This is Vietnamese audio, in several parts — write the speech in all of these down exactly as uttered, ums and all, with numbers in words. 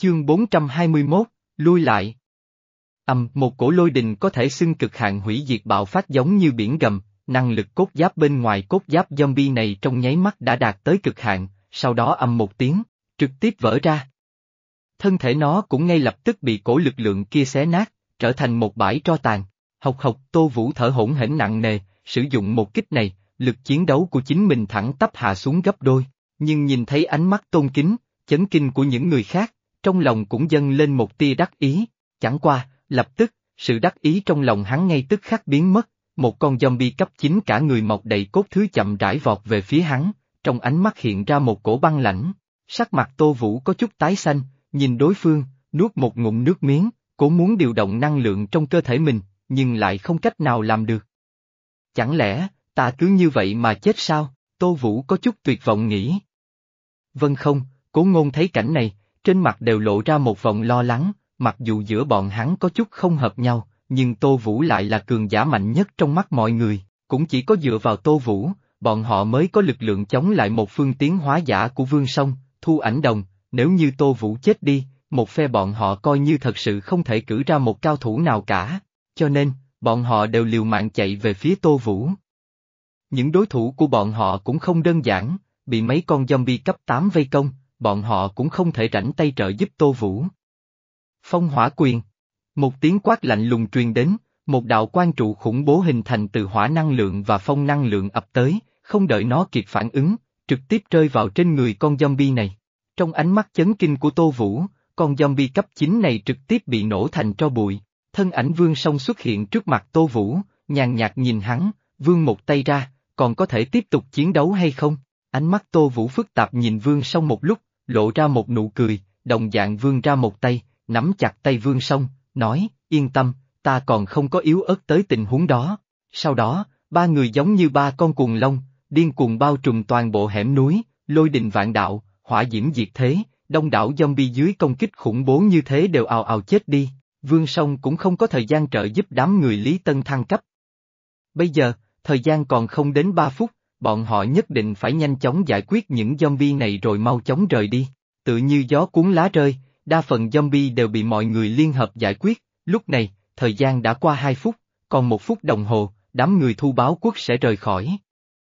Chương bốn trăm hai mươi mốt, lui lại. Ầm, một cổ lôi đình có thể xưng cực hạn hủy diệt bạo phát giống như biển gầm, năng lực cốt giáp bên ngoài cốt giáp zombie này trong nháy mắt đã đạt tới cực hạn, sau đó ầm một tiếng, trực tiếp vỡ ra. Thân thể nó cũng ngay lập tức bị cổ lực lượng kia xé nát, trở thành một bãi tro tàn. Hộc hộc, Tô Vũ thở hổn hển nặng nề, sử dụng một kích này, lực chiến đấu của chính mình thẳng tắp hạ xuống gấp đôi, nhưng nhìn thấy ánh mắt tôn kính, chấn kinh của những người khác, trong lòng cũng dâng lên một tia đắc ý, chẳng qua, lập tức, sự đắc ý trong lòng hắn ngay tức khắc biến mất, một con zombie cấp chín cả người mọc đầy cốt thứ chậm rãi vọt về phía hắn, trong ánh mắt hiện ra một cổ băng lãnh, sắc mặt Tô Vũ có chút tái xanh, nhìn đối phương, nuốt một ngụm nước miếng, cố muốn điều động năng lượng trong cơ thể mình, nhưng lại không cách nào làm được. Chẳng lẽ, ta cứ như vậy mà chết sao? Tô Vũ có chút tuyệt vọng nghĩ. Vâng không, Cố Ngôn thấy cảnh này, trên mặt đều lộ ra một vòng lo lắng, mặc dù giữa bọn hắn có chút không hợp nhau, nhưng Tô Vũ lại là cường giả mạnh nhất trong mắt mọi người, cũng chỉ có dựa vào Tô Vũ, bọn họ mới có lực lượng chống lại một phương tiến hóa giả của Vương Song, Thu Ảnh Đồng, nếu như Tô Vũ chết đi, một phe bọn họ coi như thật sự không thể cử ra một cao thủ nào cả, cho nên, bọn họ đều liều mạng chạy về phía Tô Vũ. Những đối thủ của bọn họ cũng không đơn giản, bị mấy con zombie cấp tám vây công, bọn họ cũng không thể rảnh tay trợ giúp Tô Vũ. Phong hỏa quyền. Một tiếng quát lạnh lùng truyền đến, một đạo quang trụ khủng bố hình thành từ hỏa năng lượng và phong năng lượng ập tới, không đợi nó kịp phản ứng, trực tiếp rơi vào trên người con zombie này. Trong ánh mắt chấn kinh của Tô Vũ, con zombie cấp chín này trực tiếp bị nổ thành tro bụi, thân ảnh Vương Song xuất hiện trước mặt Tô Vũ, nhàn nhạt nhìn hắn, vươn một tay ra, còn có thể tiếp tục chiến đấu hay không? Ánh mắt Tô Vũ phức tạp nhìn Vương Song một lúc, lộ ra một nụ cười, đồng dạng vươn ra một tay, nắm chặt tay Vương Song, nói, yên tâm, ta còn không có yếu ớt tới tình huống đó. Sau đó, ba người giống như ba con cuồng long, điên cuồng bao trùm toàn bộ hẻm núi, lôi đình vạn đạo, hỏa diễm diệt thế, đông đảo zombie dưới công kích khủng bố như thế đều ào ào chết đi, Vương Song cũng không có thời gian trợ giúp đám người Lý Tân thăng cấp. Bây giờ, thời gian còn không đến ba phút, bọn họ nhất định phải nhanh chóng giải quyết những zombie này rồi mau chóng rời đi, tự như gió cuốn lá rơi, đa phần zombie đều bị mọi người liên hợp giải quyết, lúc này, thời gian đã qua hai phút, còn một phút đồng hồ, đám người Thu Báo Quốc sẽ rời khỏi.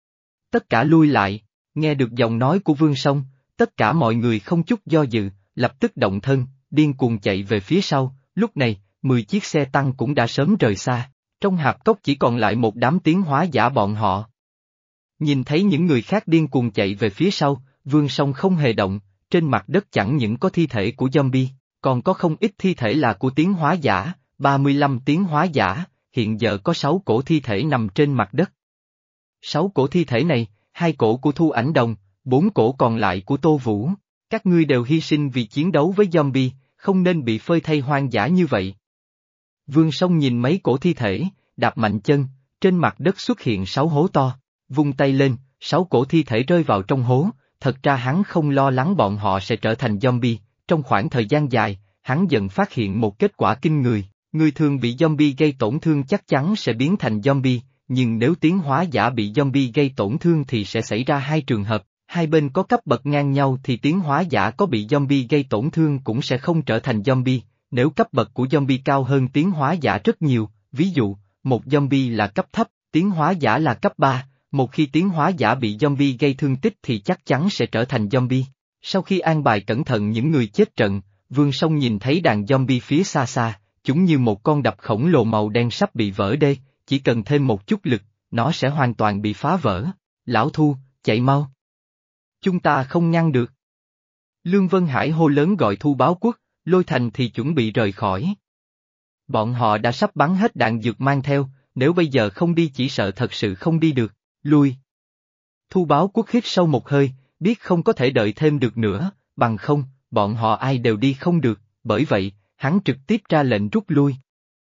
Tất cả lui lại, nghe được giọng nói của Vương Song, tất cả mọi người không chút do dự, lập tức động thân, điên cuồng chạy về phía sau, lúc này, mười chiếc xe tăng cũng đã sớm rời xa, trong hạp cốc chỉ còn lại một đám tiến hóa giả bọn họ. Nhìn thấy những người khác điên cuồng chạy về phía sau, Vương Song không hề động, trên mặt đất chẳng những có thi thể của zombie, còn có không ít thi thể là của tiến hóa giả, ba mươi lăm tiến hóa giả, hiện giờ có sáu cổ thi thể nằm trên mặt đất. Sáu cổ thi thể này, hai cổ của Thu Ảnh Đồng, bốn cổ còn lại của Tô Vũ, các ngươi đều hy sinh vì chiến đấu với zombie, không nên bị phơi thây hoang dã như vậy. Vương Song nhìn mấy cổ thi thể, đạp mạnh chân, trên mặt đất xuất hiện sáu hố to, vung tay lên, sáu cổ thi thể rơi vào trong hố, thật ra hắn không lo lắng bọn họ sẽ trở thành zombie, trong khoảng thời gian dài, hắn dần phát hiện một kết quả kinh người, người thường bị zombie gây tổn thương chắc chắn sẽ biến thành zombie, nhưng nếu tiến hóa giả bị zombie gây tổn thương thì sẽ xảy ra hai trường hợp, hai bên có cấp bậc ngang nhau thì tiến hóa giả có bị zombie gây tổn thương cũng sẽ không trở thành zombie, nếu cấp bậc của zombie cao hơn tiến hóa giả rất nhiều, ví dụ, một zombie là cấp thấp, tiến hóa giả là cấp ba, một khi tiến hóa giả bị zombie gây thương tích thì chắc chắn sẽ trở thành zombie. Sau khi an bài cẩn thận những người chết trận, Vương Song nhìn thấy đàn zombie phía xa xa, chúng như một con đập khổng lồ màu đen sắp bị vỡ đê, chỉ cần thêm một chút lực, nó sẽ hoàn toàn bị phá vỡ. Lão Thu, chạy mau. Chúng ta không ngăn được. Lương Vân Hải hô lớn gọi Thu Báo Quốc, Lôi Thành thì chuẩn bị rời khỏi. Bọn họ đã sắp bắn hết đạn dược mang theo, nếu bây giờ không đi chỉ sợ thật sự không đi được, lui. Thu Báo Quốc hít sâu một hơi, biết không có thể đợi thêm được nữa, bằng không, bọn họ ai đều đi không được, bởi vậy, hắn trực tiếp ra lệnh rút lui.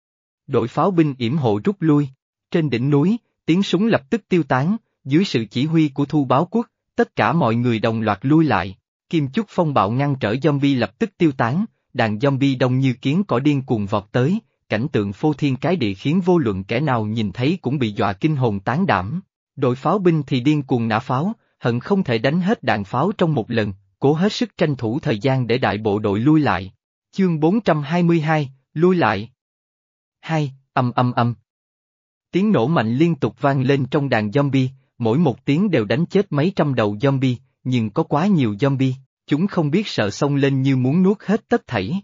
Đội pháo binh yểm hộ rút lui, trên đỉnh núi, tiếng súng lập tức tiêu tán, dưới sự chỉ huy của Thu Báo Quốc, tất cả mọi người đồng loạt lui lại, Kim Chúc phong bạo ngăn trở zombie lập tức tiêu tán, đàn zombie đông như kiến cỏ điên cuồng vọt tới, cảnh tượng phô thiên cái địa khiến vô luận kẻ nào nhìn thấy cũng bị dọa kinh hồn tán đảm. Đội pháo binh thì điên cuồng nã pháo, hận không thể đánh hết đạn pháo trong một lần, cố hết sức tranh thủ thời gian để đại bộ đội lui lại. Chương bốn trăm hai mươi hai, lui lại. Hai, ầm ầm ầm. Tiếng nổ mạnh liên tục vang lên trong đàn zombie, mỗi một tiếng đều đánh chết mấy trăm đầu zombie, nhưng có quá nhiều zombie, chúng không biết sợ xông lên như muốn nuốt hết tất thảy.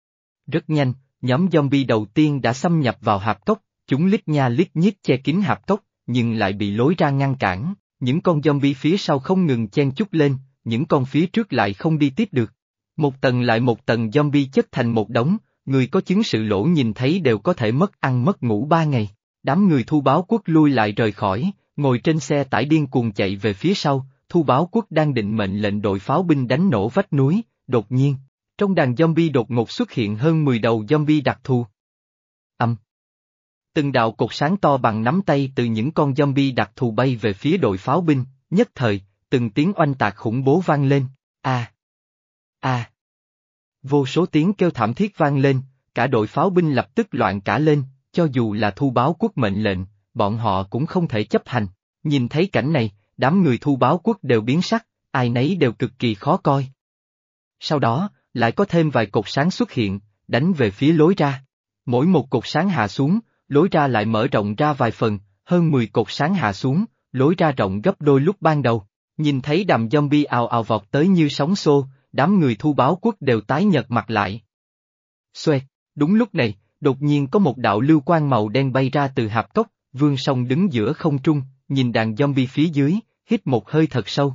Rất nhanh, nhóm zombie đầu tiên đã xâm nhập vào hạp cốc, chúng lít nha lít nhít che kín hạp cốc, nhưng lại bị lối ra ngăn cản, những con zombie phía sau không ngừng chen chúc lên, những con phía trước lại không đi tiếp được. Một tầng lại một tầng zombie chất thành một đống, người có chứng sự lỗ nhìn thấy đều có thể mất ăn mất ngủ ba ngày. Đám người Thu Báo Quốc lui lại rời khỏi, ngồi trên xe tải điên cuồng chạy về phía sau, Thu Báo Quốc đang định mệnh lệnh đội pháo binh đánh nổ vách núi, đột nhiên, trong đàn zombie đột ngột xuất hiện hơn mười đầu zombie đặc thù. Âm. Từng đạo cột sáng to bằng nắm tay từ những con zombie đặc thù bay về phía đội pháo binh, nhất thời, từng tiếng oanh tạc khủng bố vang lên, a, à. a. À. Vô số tiếng kêu thảm thiết vang lên, cả đội pháo binh lập tức loạn cả lên, cho dù là Thu Báo Quốc mệnh lệnh, bọn họ cũng không thể chấp hành. Nhìn thấy cảnh này, đám người Thu Báo Quốc đều biến sắc, ai nấy đều cực kỳ khó coi. Sau đó, lại có thêm vài cột sáng xuất hiện, đánh về phía lối ra. Mỗi một cột sáng hạ xuống, lối ra lại mở rộng ra vài phần, hơn mười cột sáng hạ xuống, lối ra rộng gấp đôi lúc ban đầu. Nhìn thấy đám zombie ào ào vọt tới như sóng xô, đám người Thu Báo Quốc đều tái nhợt mặt lại. Xoẹt, đúng lúc này, đột nhiên có một đạo lưu quang màu đen bay ra từ hạp cốc, Vương Song đứng giữa không trung, nhìn đàn zombie phía dưới, hít một hơi thật sâu.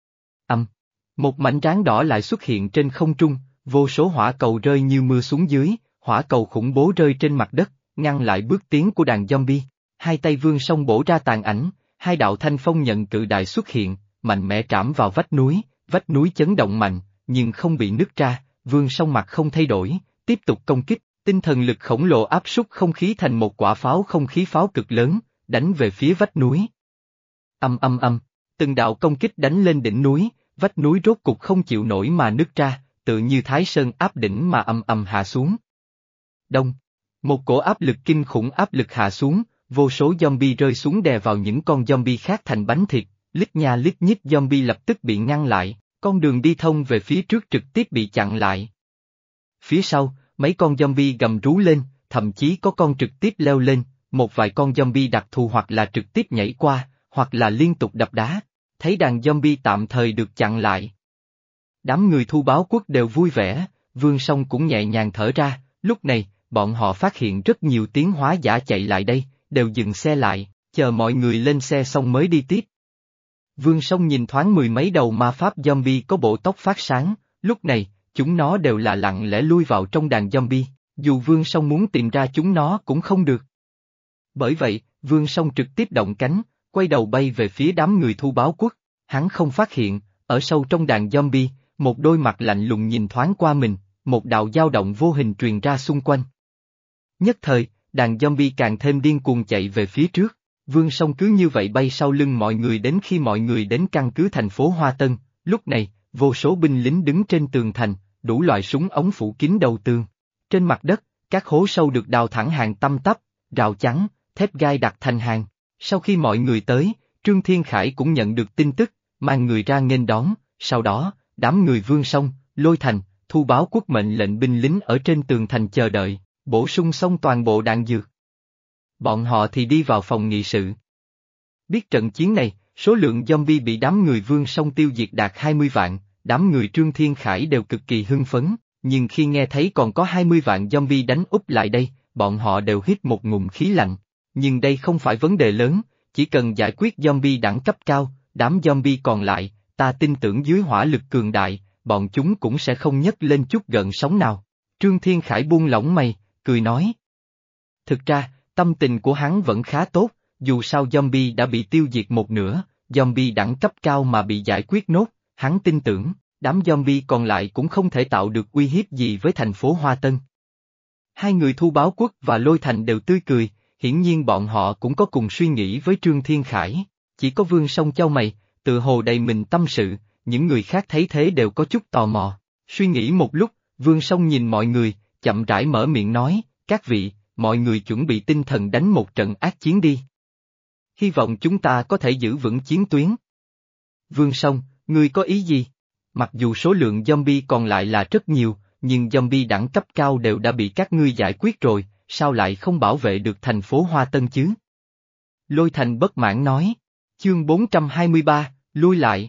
Ầm, một mảnh ráng đỏ lại xuất hiện trên không trung, vô số hỏa cầu rơi như mưa xuống dưới, hỏa cầu khủng bố rơi trên mặt đất, ngăn lại bước tiến của đàn zombie. Hai tay Vương Song bổ ra tàn ảnh, hai đạo thanh phong nhận cự đại xuất hiện, mạnh mẽ trảm vào vách núi, vách núi chấn động mạnh, nhưng không bị nứt ra. Vương Song mặt không thay đổi, tiếp tục công kích. Tinh thần lực khổng lồ áp suất không khí thành một quả pháo không khí pháo cực lớn, đánh về phía vách núi. Âm âm âm, từng đạo công kích đánh lên đỉnh núi, vách núi rốt cục không chịu nổi mà nứt ra, tự như Thái Sơn áp đỉnh mà ầm ầm hạ xuống. Đông, một cổ áp lực kinh khủng áp lực hạ xuống, vô số zombie rơi xuống đè vào những con zombie khác thành bánh thịt, lít nha lít nhít zombie lập tức bị ngăn lại, con đường đi thông về phía trước trực tiếp bị chặn lại. Phía sau, mấy con zombie gầm rú lên, thậm chí có con trực tiếp leo lên, một vài con zombie đặc thù hoặc là trực tiếp nhảy qua, hoặc là liên tục đập đá, thấy đàn zombie tạm thời được chặn lại. Đám người Thu Báo Quốc đều vui vẻ, Vương Song cũng nhẹ nhàng thở ra, lúc này, bọn họ phát hiện rất nhiều tiến hóa giả chạy lại đây, đều dừng xe lại, chờ mọi người lên xe xong mới đi tiếp. Vương Song nhìn thoáng mười mấy đầu ma pháp zombie có bộ tóc phát sáng, lúc này, chúng nó đều là lặng lẽ lui vào trong đàn zombie, dù Vương Song muốn tìm ra chúng nó cũng không được. Bởi vậy, Vương Song trực tiếp động cánh, quay đầu bay về phía đám người Thu Báo Quốc, hắn không phát hiện, ở sâu trong đàn zombie, một đôi mặt lạnh lùng nhìn thoáng qua mình, một đạo dao động vô hình truyền ra xung quanh. Nhất thời, đàn zombie càng thêm điên cuồng chạy về phía trước, Vương Song cứ như vậy bay sau lưng mọi người đến khi mọi người đến căn cứ thành phố Hoa Tân, lúc này, vô số binh lính đứng trên tường thành, đủ loại súng ống phủ kín đầu tường. Trên mặt đất, các hố sâu được đào thẳng hàng tăm tắp, rào chắn, thép gai đặt thành hàng. Sau khi mọi người tới, Trương Thiên Khải cũng nhận được tin tức, mang người ra nghênh đón, sau đó, đám người Vương Song, Lôi Thành, Thu Báo Quốc mệnh lệnh binh lính ở trên tường thành chờ đợi, bổ sung xong toàn bộ đạn dược. Bọn họ thì đi vào phòng nghị sự. Biết trận chiến này, số lượng zombie bị đám người Vương Song tiêu diệt đạt hai mươi vạn, đám người Trương Thiên Khải đều cực kỳ hưng phấn, nhưng khi nghe thấy còn có hai mươi vạn zombie đánh úp lại đây, bọn họ đều hít một ngụm khí lạnh. Nhưng đây không phải vấn đề lớn, chỉ cần giải quyết zombie đẳng cấp cao, đám zombie còn lại, ta tin tưởng dưới hỏa lực cường đại, bọn chúng cũng sẽ không nhấc lên chút gợn sóng nào. Trương Thiên Khải buông lỏng mày, cười nói. Thực ra, tâm tình của hắn vẫn khá tốt, dù sao zombie đã bị tiêu diệt một nửa, zombie đẳng cấp cao mà bị giải quyết nốt, hắn tin tưởng, đám zombie còn lại cũng không thể tạo được uy hiếp gì với thành phố Hoa Tân. Hai người Thu Báo Quốc và Lôi Thành đều tươi cười, hiển nhiên bọn họ cũng có cùng suy nghĩ với Trương Thiên Khải, chỉ có Vương Song chau mày, tự hồ đầy mình tâm sự, những người khác thấy thế đều có chút tò mò. Suy nghĩ một lúc, Vương Song nhìn mọi người, chậm rãi mở miệng nói, các vị, mọi người chuẩn bị tinh thần đánh một trận ác chiến đi. Hy vọng chúng ta có thể giữ vững chiến tuyến. Vương Song, ngươi có ý gì? Mặc dù số lượng zombie còn lại là rất nhiều, nhưng zombie đẳng cấp cao đều đã bị các ngươi giải quyết rồi, sao lại không bảo vệ được thành phố Hoa Tân chứ? Lôi Thành bất mãn nói. Chương bốn trăm hai mươi ba, lui lại.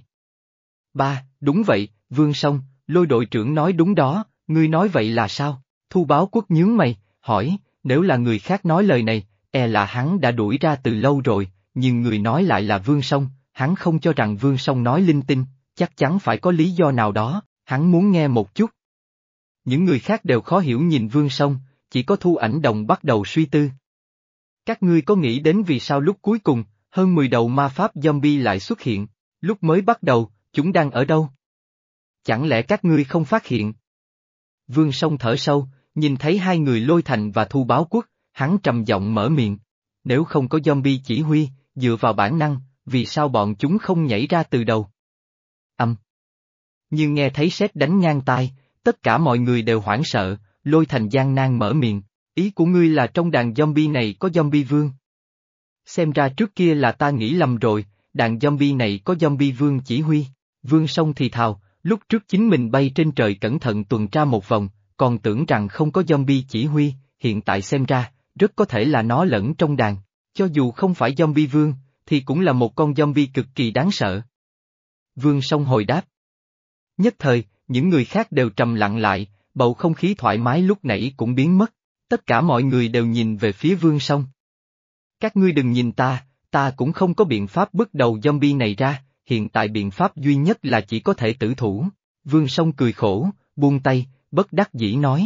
Ba, đúng vậy, Vương Song, Lôi đội trưởng nói đúng đó, ngươi nói vậy là sao? Thu Báo Quốc nhướng mày, hỏi, nếu là người khác nói lời này, e là hắn đã đuổi ra từ lâu rồi, nhưng người nói lại là Vương Song, hắn không cho rằng Vương Song nói linh tinh, chắc chắn phải có lý do nào đó, hắn muốn nghe một chút. Những người khác đều khó hiểu nhìn Vương Song, chỉ có Thu Ảnh Đồng bắt đầu suy tư. Các ngươi có nghĩ đến vì sao lúc cuối cùng, hơn mười đầu ma pháp zombie lại xuất hiện, lúc mới bắt đầu, chúng đang ở đâu? Chẳng lẽ các ngươi không phát hiện? Vương Song thở sâu, nhìn thấy hai người Lôi Thành và Thu Báo Quốc, hắn trầm giọng mở miệng. Nếu không có zombie chỉ huy, dựa vào bản năng, vì sao bọn chúng không nhảy ra từ đầu? Âm. như nghe thấy sét đánh ngang tai, tất cả mọi người đều hoảng sợ, Lôi Thành gian nan mở miệng, ý của ngươi là trong đàn zombie này có zombie vương. Xem ra trước kia là ta nghĩ lầm rồi, đàn zombie này có zombie vương chỉ huy. Vương Song thì thào, lúc trước chính mình bay trên trời cẩn thận tuần tra một vòng, còn tưởng rằng không có zombie chỉ huy, hiện tại xem ra, rất có thể là nó lẫn trong đàn, cho dù không phải zombie vương, thì cũng là một con zombie cực kỳ đáng sợ. Vương Song hồi đáp. Nhất thời, những người khác đều trầm lặng lại, bầu không khí thoải mái lúc nãy cũng biến mất, tất cả mọi người đều nhìn về phía Vương Song. Các ngươi đừng nhìn ta, ta cũng không có biện pháp bứt đầu zombie này ra, hiện tại biện pháp duy nhất là chỉ có thể tử thủ. Vương Song cười khổ, buông tay, bất đắc dĩ nói.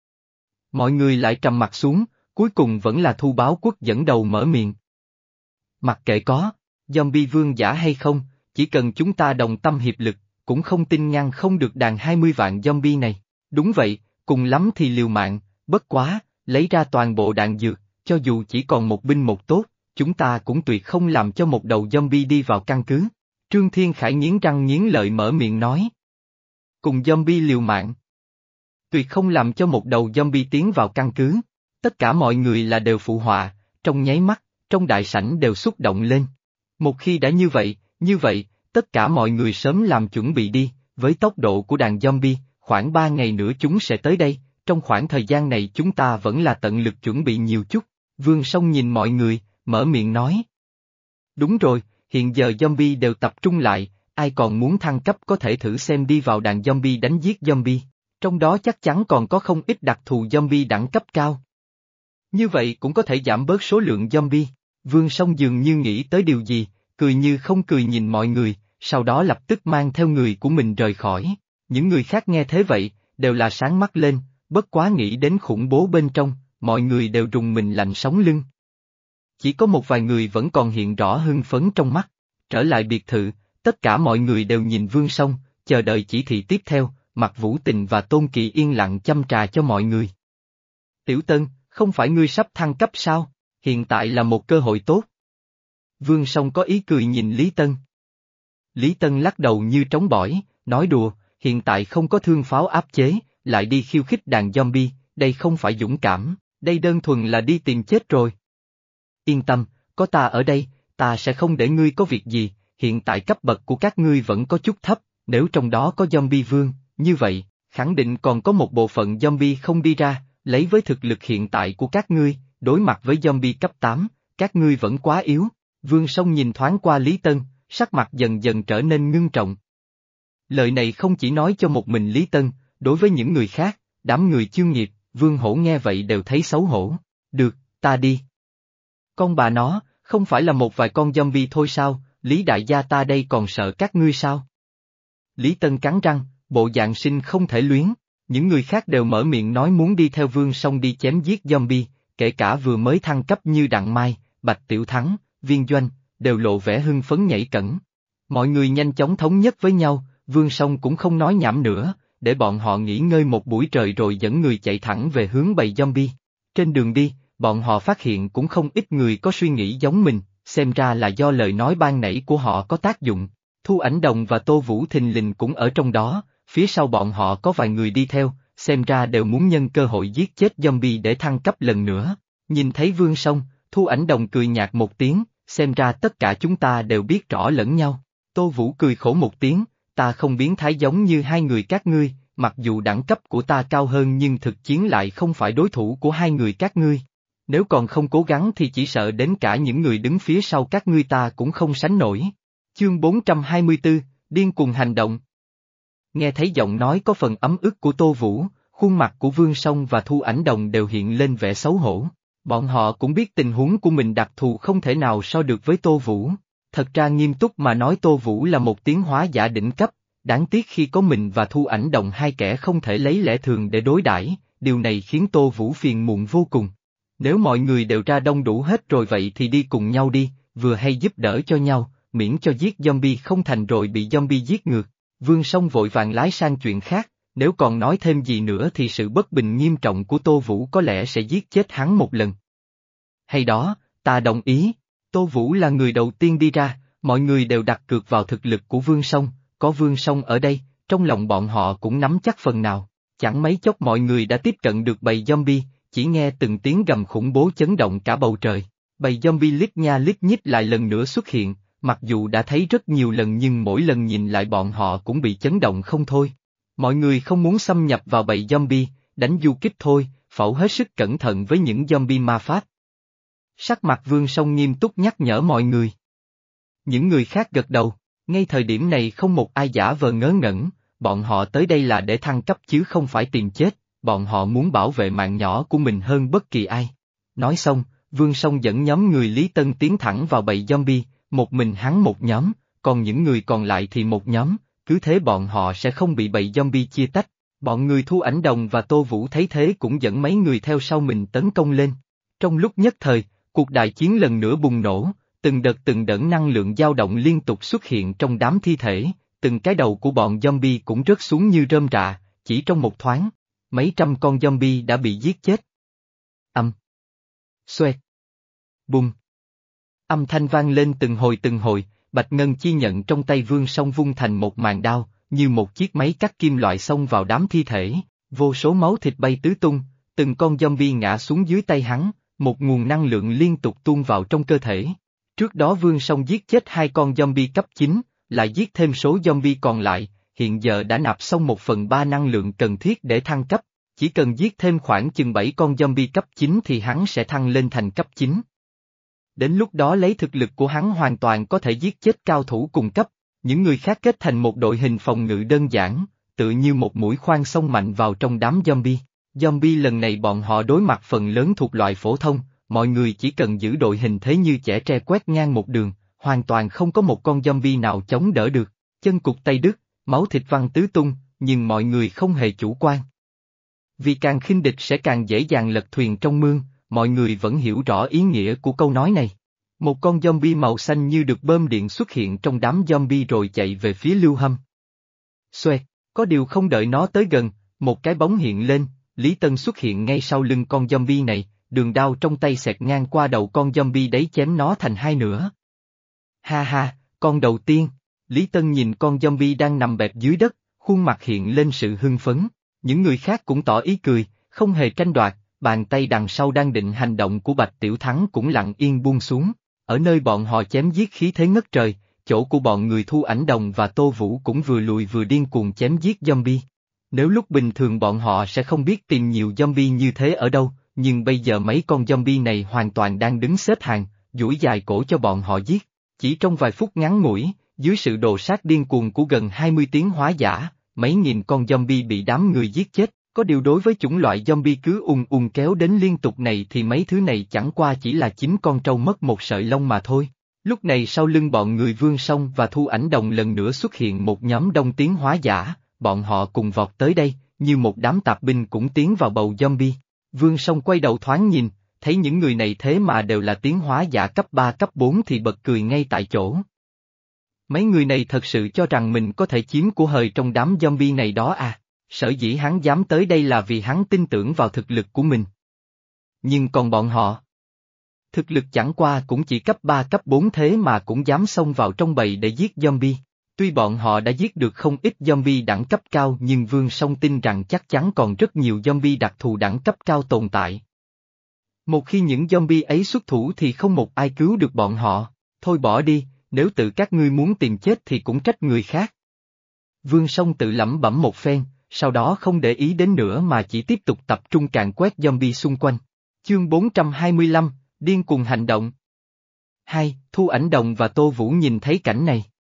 Mọi người lại trầm mặt xuống, cuối cùng vẫn là Thu Báo Quốc dẫn đầu mở miệng. Mặc kệ có, zombie vương giả hay không, chỉ cần chúng ta đồng tâm hiệp lực, cũng không tin ngăn không được đàn hai mươi vạn zombie này. Đúng vậy, cùng lắm thì liều mạng, bất quá, lấy ra toàn bộ đạn dược, cho dù chỉ còn một binh một tốt, chúng ta cũng tuyệt không làm cho một đầu zombie đi vào căn cứ. Trương Thiên Khải nghiến răng nghiến lợi mở miệng nói. Cùng zombie liều mạng. Tuyệt không làm cho một đầu zombie tiến vào căn cứ. Tất cả mọi người là đều phụ họa, trong nháy mắt, trong đại sảnh đều xúc động lên. Một khi đã như vậy, như vậy, tất cả mọi người sớm làm chuẩn bị đi, với tốc độ của đàn zombie, khoảng ba ngày nữa chúng sẽ tới đây, trong khoảng thời gian này chúng ta vẫn là tận lực chuẩn bị nhiều chút. Vương Song nhìn mọi người, mở miệng nói. Đúng rồi, hiện giờ zombie đều tập trung lại, ai còn muốn thăng cấp có thể thử xem đi vào đàn zombie đánh giết zombie, trong đó chắc chắn còn có không ít đặc thù zombie đẳng cấp cao. Như vậy cũng có thể giảm bớt số lượng zombie. Vương Song dường như nghĩ tới điều gì, cười như không cười nhìn mọi người, sau đó lập tức mang theo người của mình rời khỏi. Những người khác nghe thế vậy, đều là sáng mắt lên, bất quá nghĩ đến khủng bố bên trong, mọi người đều rùng mình lạnh sống lưng. Chỉ có một vài người vẫn còn hiện rõ hưng phấn trong mắt. Trở lại biệt thự, tất cả mọi người đều nhìn Vương Song, chờ đợi chỉ thị tiếp theo, Mặc Vũ Tình và Tôn Kỳ yên lặng châm trà cho mọi người. Tiểu Tân, không phải ngươi sắp thăng cấp sao? Hiện tại là một cơ hội tốt. Vương Song có ý cười nhìn Lý Tân. Lý Tân lắc đầu như trống bỏi, nói đùa, hiện tại không có thương pháo áp chế, lại đi khiêu khích đàn zombie, đây không phải dũng cảm, đây đơn thuần là đi tìm chết rồi. Yên tâm, có ta ở đây, ta sẽ không để ngươi có việc gì, hiện tại cấp bậc của các ngươi vẫn có chút thấp, nếu trong đó có zombie vương, như vậy, khẳng định còn có một bộ phận zombie không đi ra, lấy với thực lực hiện tại của các ngươi, đối mặt với zombie cấp tám, các ngươi vẫn quá yếu. Vương Song nhìn thoáng qua Lý Tân, sắc mặt dần dần trở nên ngưng trọng. Lời này không chỉ nói cho một mình Lý Tân, đối với những người khác, đám người chuyên nghiệp, Vương Hổ nghe vậy đều thấy xấu hổ. Được, ta đi. Con bà nó, không phải là một vài con zombie thôi sao, Lý đại gia ta đây còn sợ các ngươi sao? Lý Tân cắn răng, bộ dạng sinh không thể luyến, những người khác đều mở miệng nói muốn đi theo Vương Song đi chém giết zombie, kể cả vừa mới thăng cấp như Đặng Mai, Bạch Tiểu Thắng, Viên Doanh, đều lộ vẻ hưng phấn nhảy cẫng. Mọi người nhanh chóng thống nhất với nhau, Vương Song cũng không nói nhảm nữa, để bọn họ nghỉ ngơi một buổi trời rồi dẫn người chạy thẳng về hướng bầy zombie. Trên đường đi, bọn họ phát hiện cũng không ít người có suy nghĩ giống mình, xem ra là do lời nói ban nãy của họ có tác dụng. Thu Ảnh Đồng và Tô Vũ thình lình cũng ở trong đó, phía sau bọn họ có vài người đi theo, xem ra đều muốn nhân cơ hội giết chết zombie để thăng cấp lần nữa. Nhìn thấy Vương Song, Thu Ảnh Đồng cười nhạt một tiếng, xem ra tất cả chúng ta đều biết rõ lẫn nhau. Tô Vũ cười khổ một tiếng, ta không biến thái giống như hai người các ngươi, mặc dù đẳng cấp của ta cao hơn nhưng thực chiến lại không phải đối thủ của hai người các ngươi. Nếu còn không cố gắng thì chỉ sợ đến cả những người đứng phía sau các ngươi ta cũng không sánh nổi. Chương bốn trăm hai mươi tư, điên cuồng hành động. Nghe thấy giọng nói có phần ấm ức của Tô Vũ, khuôn mặt của Vương Song và Thu Ảnh Đồng đều hiện lên vẻ xấu hổ. Bọn họ cũng biết tình huống của mình đặc thù không thể nào so được với Tô Vũ. Thật ra nghiêm túc mà nói Tô Vũ là một tiến hóa giả đỉnh cấp, đáng tiếc khi có mình và Thu Ảnh Đồng hai kẻ không thể lấy lẽ thường để đối đãi, điều này khiến Tô Vũ phiền muộn vô cùng. Nếu mọi người đều ra đông đủ hết rồi vậy thì đi cùng nhau đi, vừa hay giúp đỡ cho nhau, miễn cho giết zombie không thành rồi bị zombie giết ngược. Vương Song vội vàng lái sang chuyện khác, nếu còn nói thêm gì nữa thì sự bất bình nghiêm trọng của Tô Vũ có lẽ sẽ giết chết hắn một lần. Hay đó, ta đồng ý. Tô Vũ là người đầu tiên đi ra, mọi người đều đặt cược vào thực lực của Vương Song, có Vương Song ở đây, trong lòng bọn họ cũng nắm chắc phần nào. Chẳng mấy chốc mọi người đã tiếp cận được bầy zombie, chỉ nghe từng tiếng gầm khủng bố chấn động cả bầu trời. Bầy zombie lít nha lít nhít lại lần nữa xuất hiện, mặc dù đã thấy rất nhiều lần nhưng mỗi lần nhìn lại bọn họ cũng bị chấn động không thôi. Mọi người không muốn xâm nhập vào bầy zombie, đánh du kích thôi, phẫu hết sức cẩn thận với những zombie ma pháp. Sắc mặt Vương Song nghiêm túc nhắc nhở mọi người. Những người khác gật đầu, ngay thời điểm này không một ai giả vờ ngớ ngẩn, bọn họ tới đây là để thăng cấp chứ không phải tìm chết, bọn họ muốn bảo vệ mạng nhỏ của mình hơn bất kỳ ai. Nói xong, Vương Song dẫn nhóm người Lý Tân tiến thẳng vào bầy zombie, một mình hắn một nhóm, còn những người còn lại thì một nhóm, cứ thế bọn họ sẽ không bị bầy zombie chia tách. Bọn người Thu Ảnh Đồng và Tô Vũ thấy thế cũng dẫn mấy người theo sau mình tấn công lên. Trong lúc nhất thời, cuộc đại chiến lần nữa bùng nổ, từng đợt từng đợt năng lượng dao động liên tục xuất hiện trong đám thi thể, từng cái đầu của bọn zombie cũng rớt xuống như rơm rạ, chỉ trong một thoáng, mấy trăm con zombie đã bị giết chết. Âm. Xoẹt. Bùng. Âm thanh vang lên từng hồi từng hồi, Bạch Ngân chi nhận trong tay Vương Song vung thành một màn đao, như một chiếc máy cắt kim loại xông vào đám thi thể, vô số máu thịt bay tứ tung, từng con zombie ngã xuống dưới tay hắn, một nguồn năng lượng liên tục tuôn vào trong cơ thể. Trước đó Vương Song giết chết hai con zombie cấp chín, lại giết thêm số zombie còn lại, hiện giờ đã nạp xong một phần ba năng lượng cần thiết để thăng cấp, chỉ cần giết thêm khoảng chừng bảy con zombie cấp chín thì hắn sẽ thăng lên thành cấp chín. Đến lúc đó lấy thực lực của hắn hoàn toàn có thể giết chết cao thủ cùng cấp, những người khác kết thành một đội hình phòng ngự đơn giản, tự như một mũi khoan xông mạnh vào trong đám zombie. Zombie lần này bọn họ đối mặt phần lớn thuộc loại phổ thông, mọi người chỉ cần giữ đội hình thế như chẻ tre quét ngang một đường, hoàn toàn không có một con zombie nào chống đỡ được, chân cụt tay đứt, máu thịt văng tứ tung, nhưng mọi người không hề chủ quan. Vì càng khinh địch sẽ càng dễ dàng lật thuyền trong mương, mọi người vẫn hiểu rõ ý nghĩa của câu nói này. Một con zombie màu xanh như được bơm điện xuất hiện trong đám zombie rồi chạy về phía Lưu Hâm. Xoẹt, có điều không đợi nó tới gần, một cái bóng hiện lên, Lý Tân xuất hiện ngay sau lưng con zombie này, đường đao trong tay xẹt ngang qua đầu con zombie đấy chém nó thành hai nửa. Ha ha, con đầu tiên, Lý Tân nhìn con zombie đang nằm bẹp dưới đất, khuôn mặt hiện lên sự hưng phấn, những người khác cũng tỏ ý cười, không hề tranh đoạt, bàn tay đằng sau đang định hành động của Bạch Tiểu Thắng cũng lặng yên buông xuống, ở nơi bọn họ chém giết khí thế ngất trời, chỗ của bọn người Thu Ảnh Đồng và Tô Vũ cũng vừa lùi vừa điên cuồng chém giết zombie. Nếu lúc bình thường bọn họ sẽ không biết tìm nhiều zombie như thế ở đâu, nhưng bây giờ mấy con zombie này hoàn toàn đang đứng xếp hàng, duỗi dài cổ cho bọn họ giết. Chỉ trong vài phút ngắn ngủi, dưới sự đồ sát điên cuồng của gần hai mươi tiến hóa giả, mấy nghìn con zombie bị đám người giết chết, có điều đối với chủng loại zombie cứ ùn ùn kéo đến liên tục này thì mấy thứ này chẳng qua chỉ là chín con trâu mất một sợi lông mà thôi. Lúc này sau lưng bọn người Vương Song và Thu Ảnh Đồng lần nữa xuất hiện một nhóm đông tiến hóa giả, bọn họ cùng vọt tới đây, như một đám tạp binh cũng tiến vào bầu zombie. Vương Song quay đầu thoáng nhìn, thấy những người này thế mà đều là tiến hóa giả cấp ba cấp bốn thì bật cười ngay tại chỗ. Mấy người này thật sự cho rằng mình có thể chiếm của hời trong đám zombie này đó à, sở dĩ hắn dám tới đây là vì hắn tin tưởng vào thực lực của mình. Nhưng còn bọn họ, thực lực chẳng qua cũng chỉ cấp ba cấp bốn thế mà cũng dám xông vào trong bầy để giết zombie. Tuy bọn họ đã giết được không ít zombie đẳng cấp cao nhưng Vương Song tin rằng chắc chắn còn rất nhiều zombie đặc thù đẳng cấp cao tồn tại. Một khi những zombie ấy xuất thủ thì không một ai cứu được bọn họ, thôi bỏ đi, nếu tự các ngươi muốn tìm chết thì cũng trách người khác. Vương Song tự lẩm bẩm một phen, sau đó không để ý đến nữa mà chỉ tiếp tục tập trung càn quét zombie xung quanh. Chương bốn trăm hai mươi lăm, điên cuồng hành động. Hai, Thu Ảnh Đồng và Tô Vũ nhìn thấy cảnh này.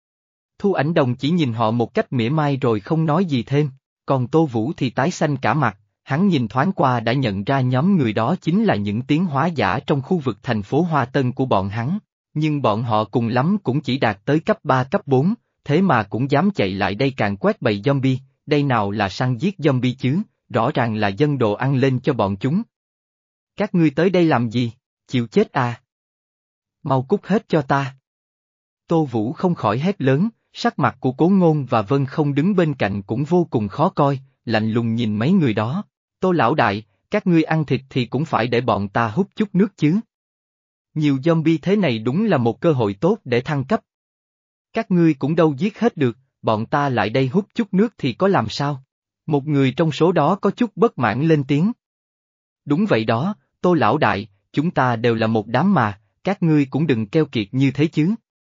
Thu Ảnh Đồng chỉ nhìn họ một cách mỉa mai rồi không nói gì thêm, còn Tô Vũ thì tái xanh cả mặt, hắn nhìn thoáng qua đã nhận ra nhóm người đó chính là những tiến hóa giả trong khu vực thành phố Hoa Tân của bọn hắn, nhưng bọn họ cùng lắm cũng chỉ đạt tới cấp ba cấp bốn, thế mà cũng dám chạy lại đây càn quét bầy zombie, đây nào là săn giết zombie chứ, rõ ràng là dâng đồ ăn lên cho bọn chúng. Các ngươi tới đây làm gì, chịu chết à? Mau cút hết cho ta. Tô Vũ không khỏi hét lớn, sắc mặt của Cố Ngôn và Vân Không đứng bên cạnh cũng vô cùng khó coi, lạnh lùng nhìn mấy người đó. Tô lão đại, các ngươi ăn thịt thì cũng phải để bọn ta hút chút nước chứ. Nhiều zombie thế này đúng là một cơ hội tốt để thăng cấp. Các ngươi cũng đâu giết hết được, bọn ta lại đây hút chút nước thì có làm sao? Một người trong số đó có chút bất mãn lên tiếng. Đúng vậy đó, Tô lão đại, chúng ta đều là một đám mà, các ngươi cũng đừng keo kiệt như thế chứ.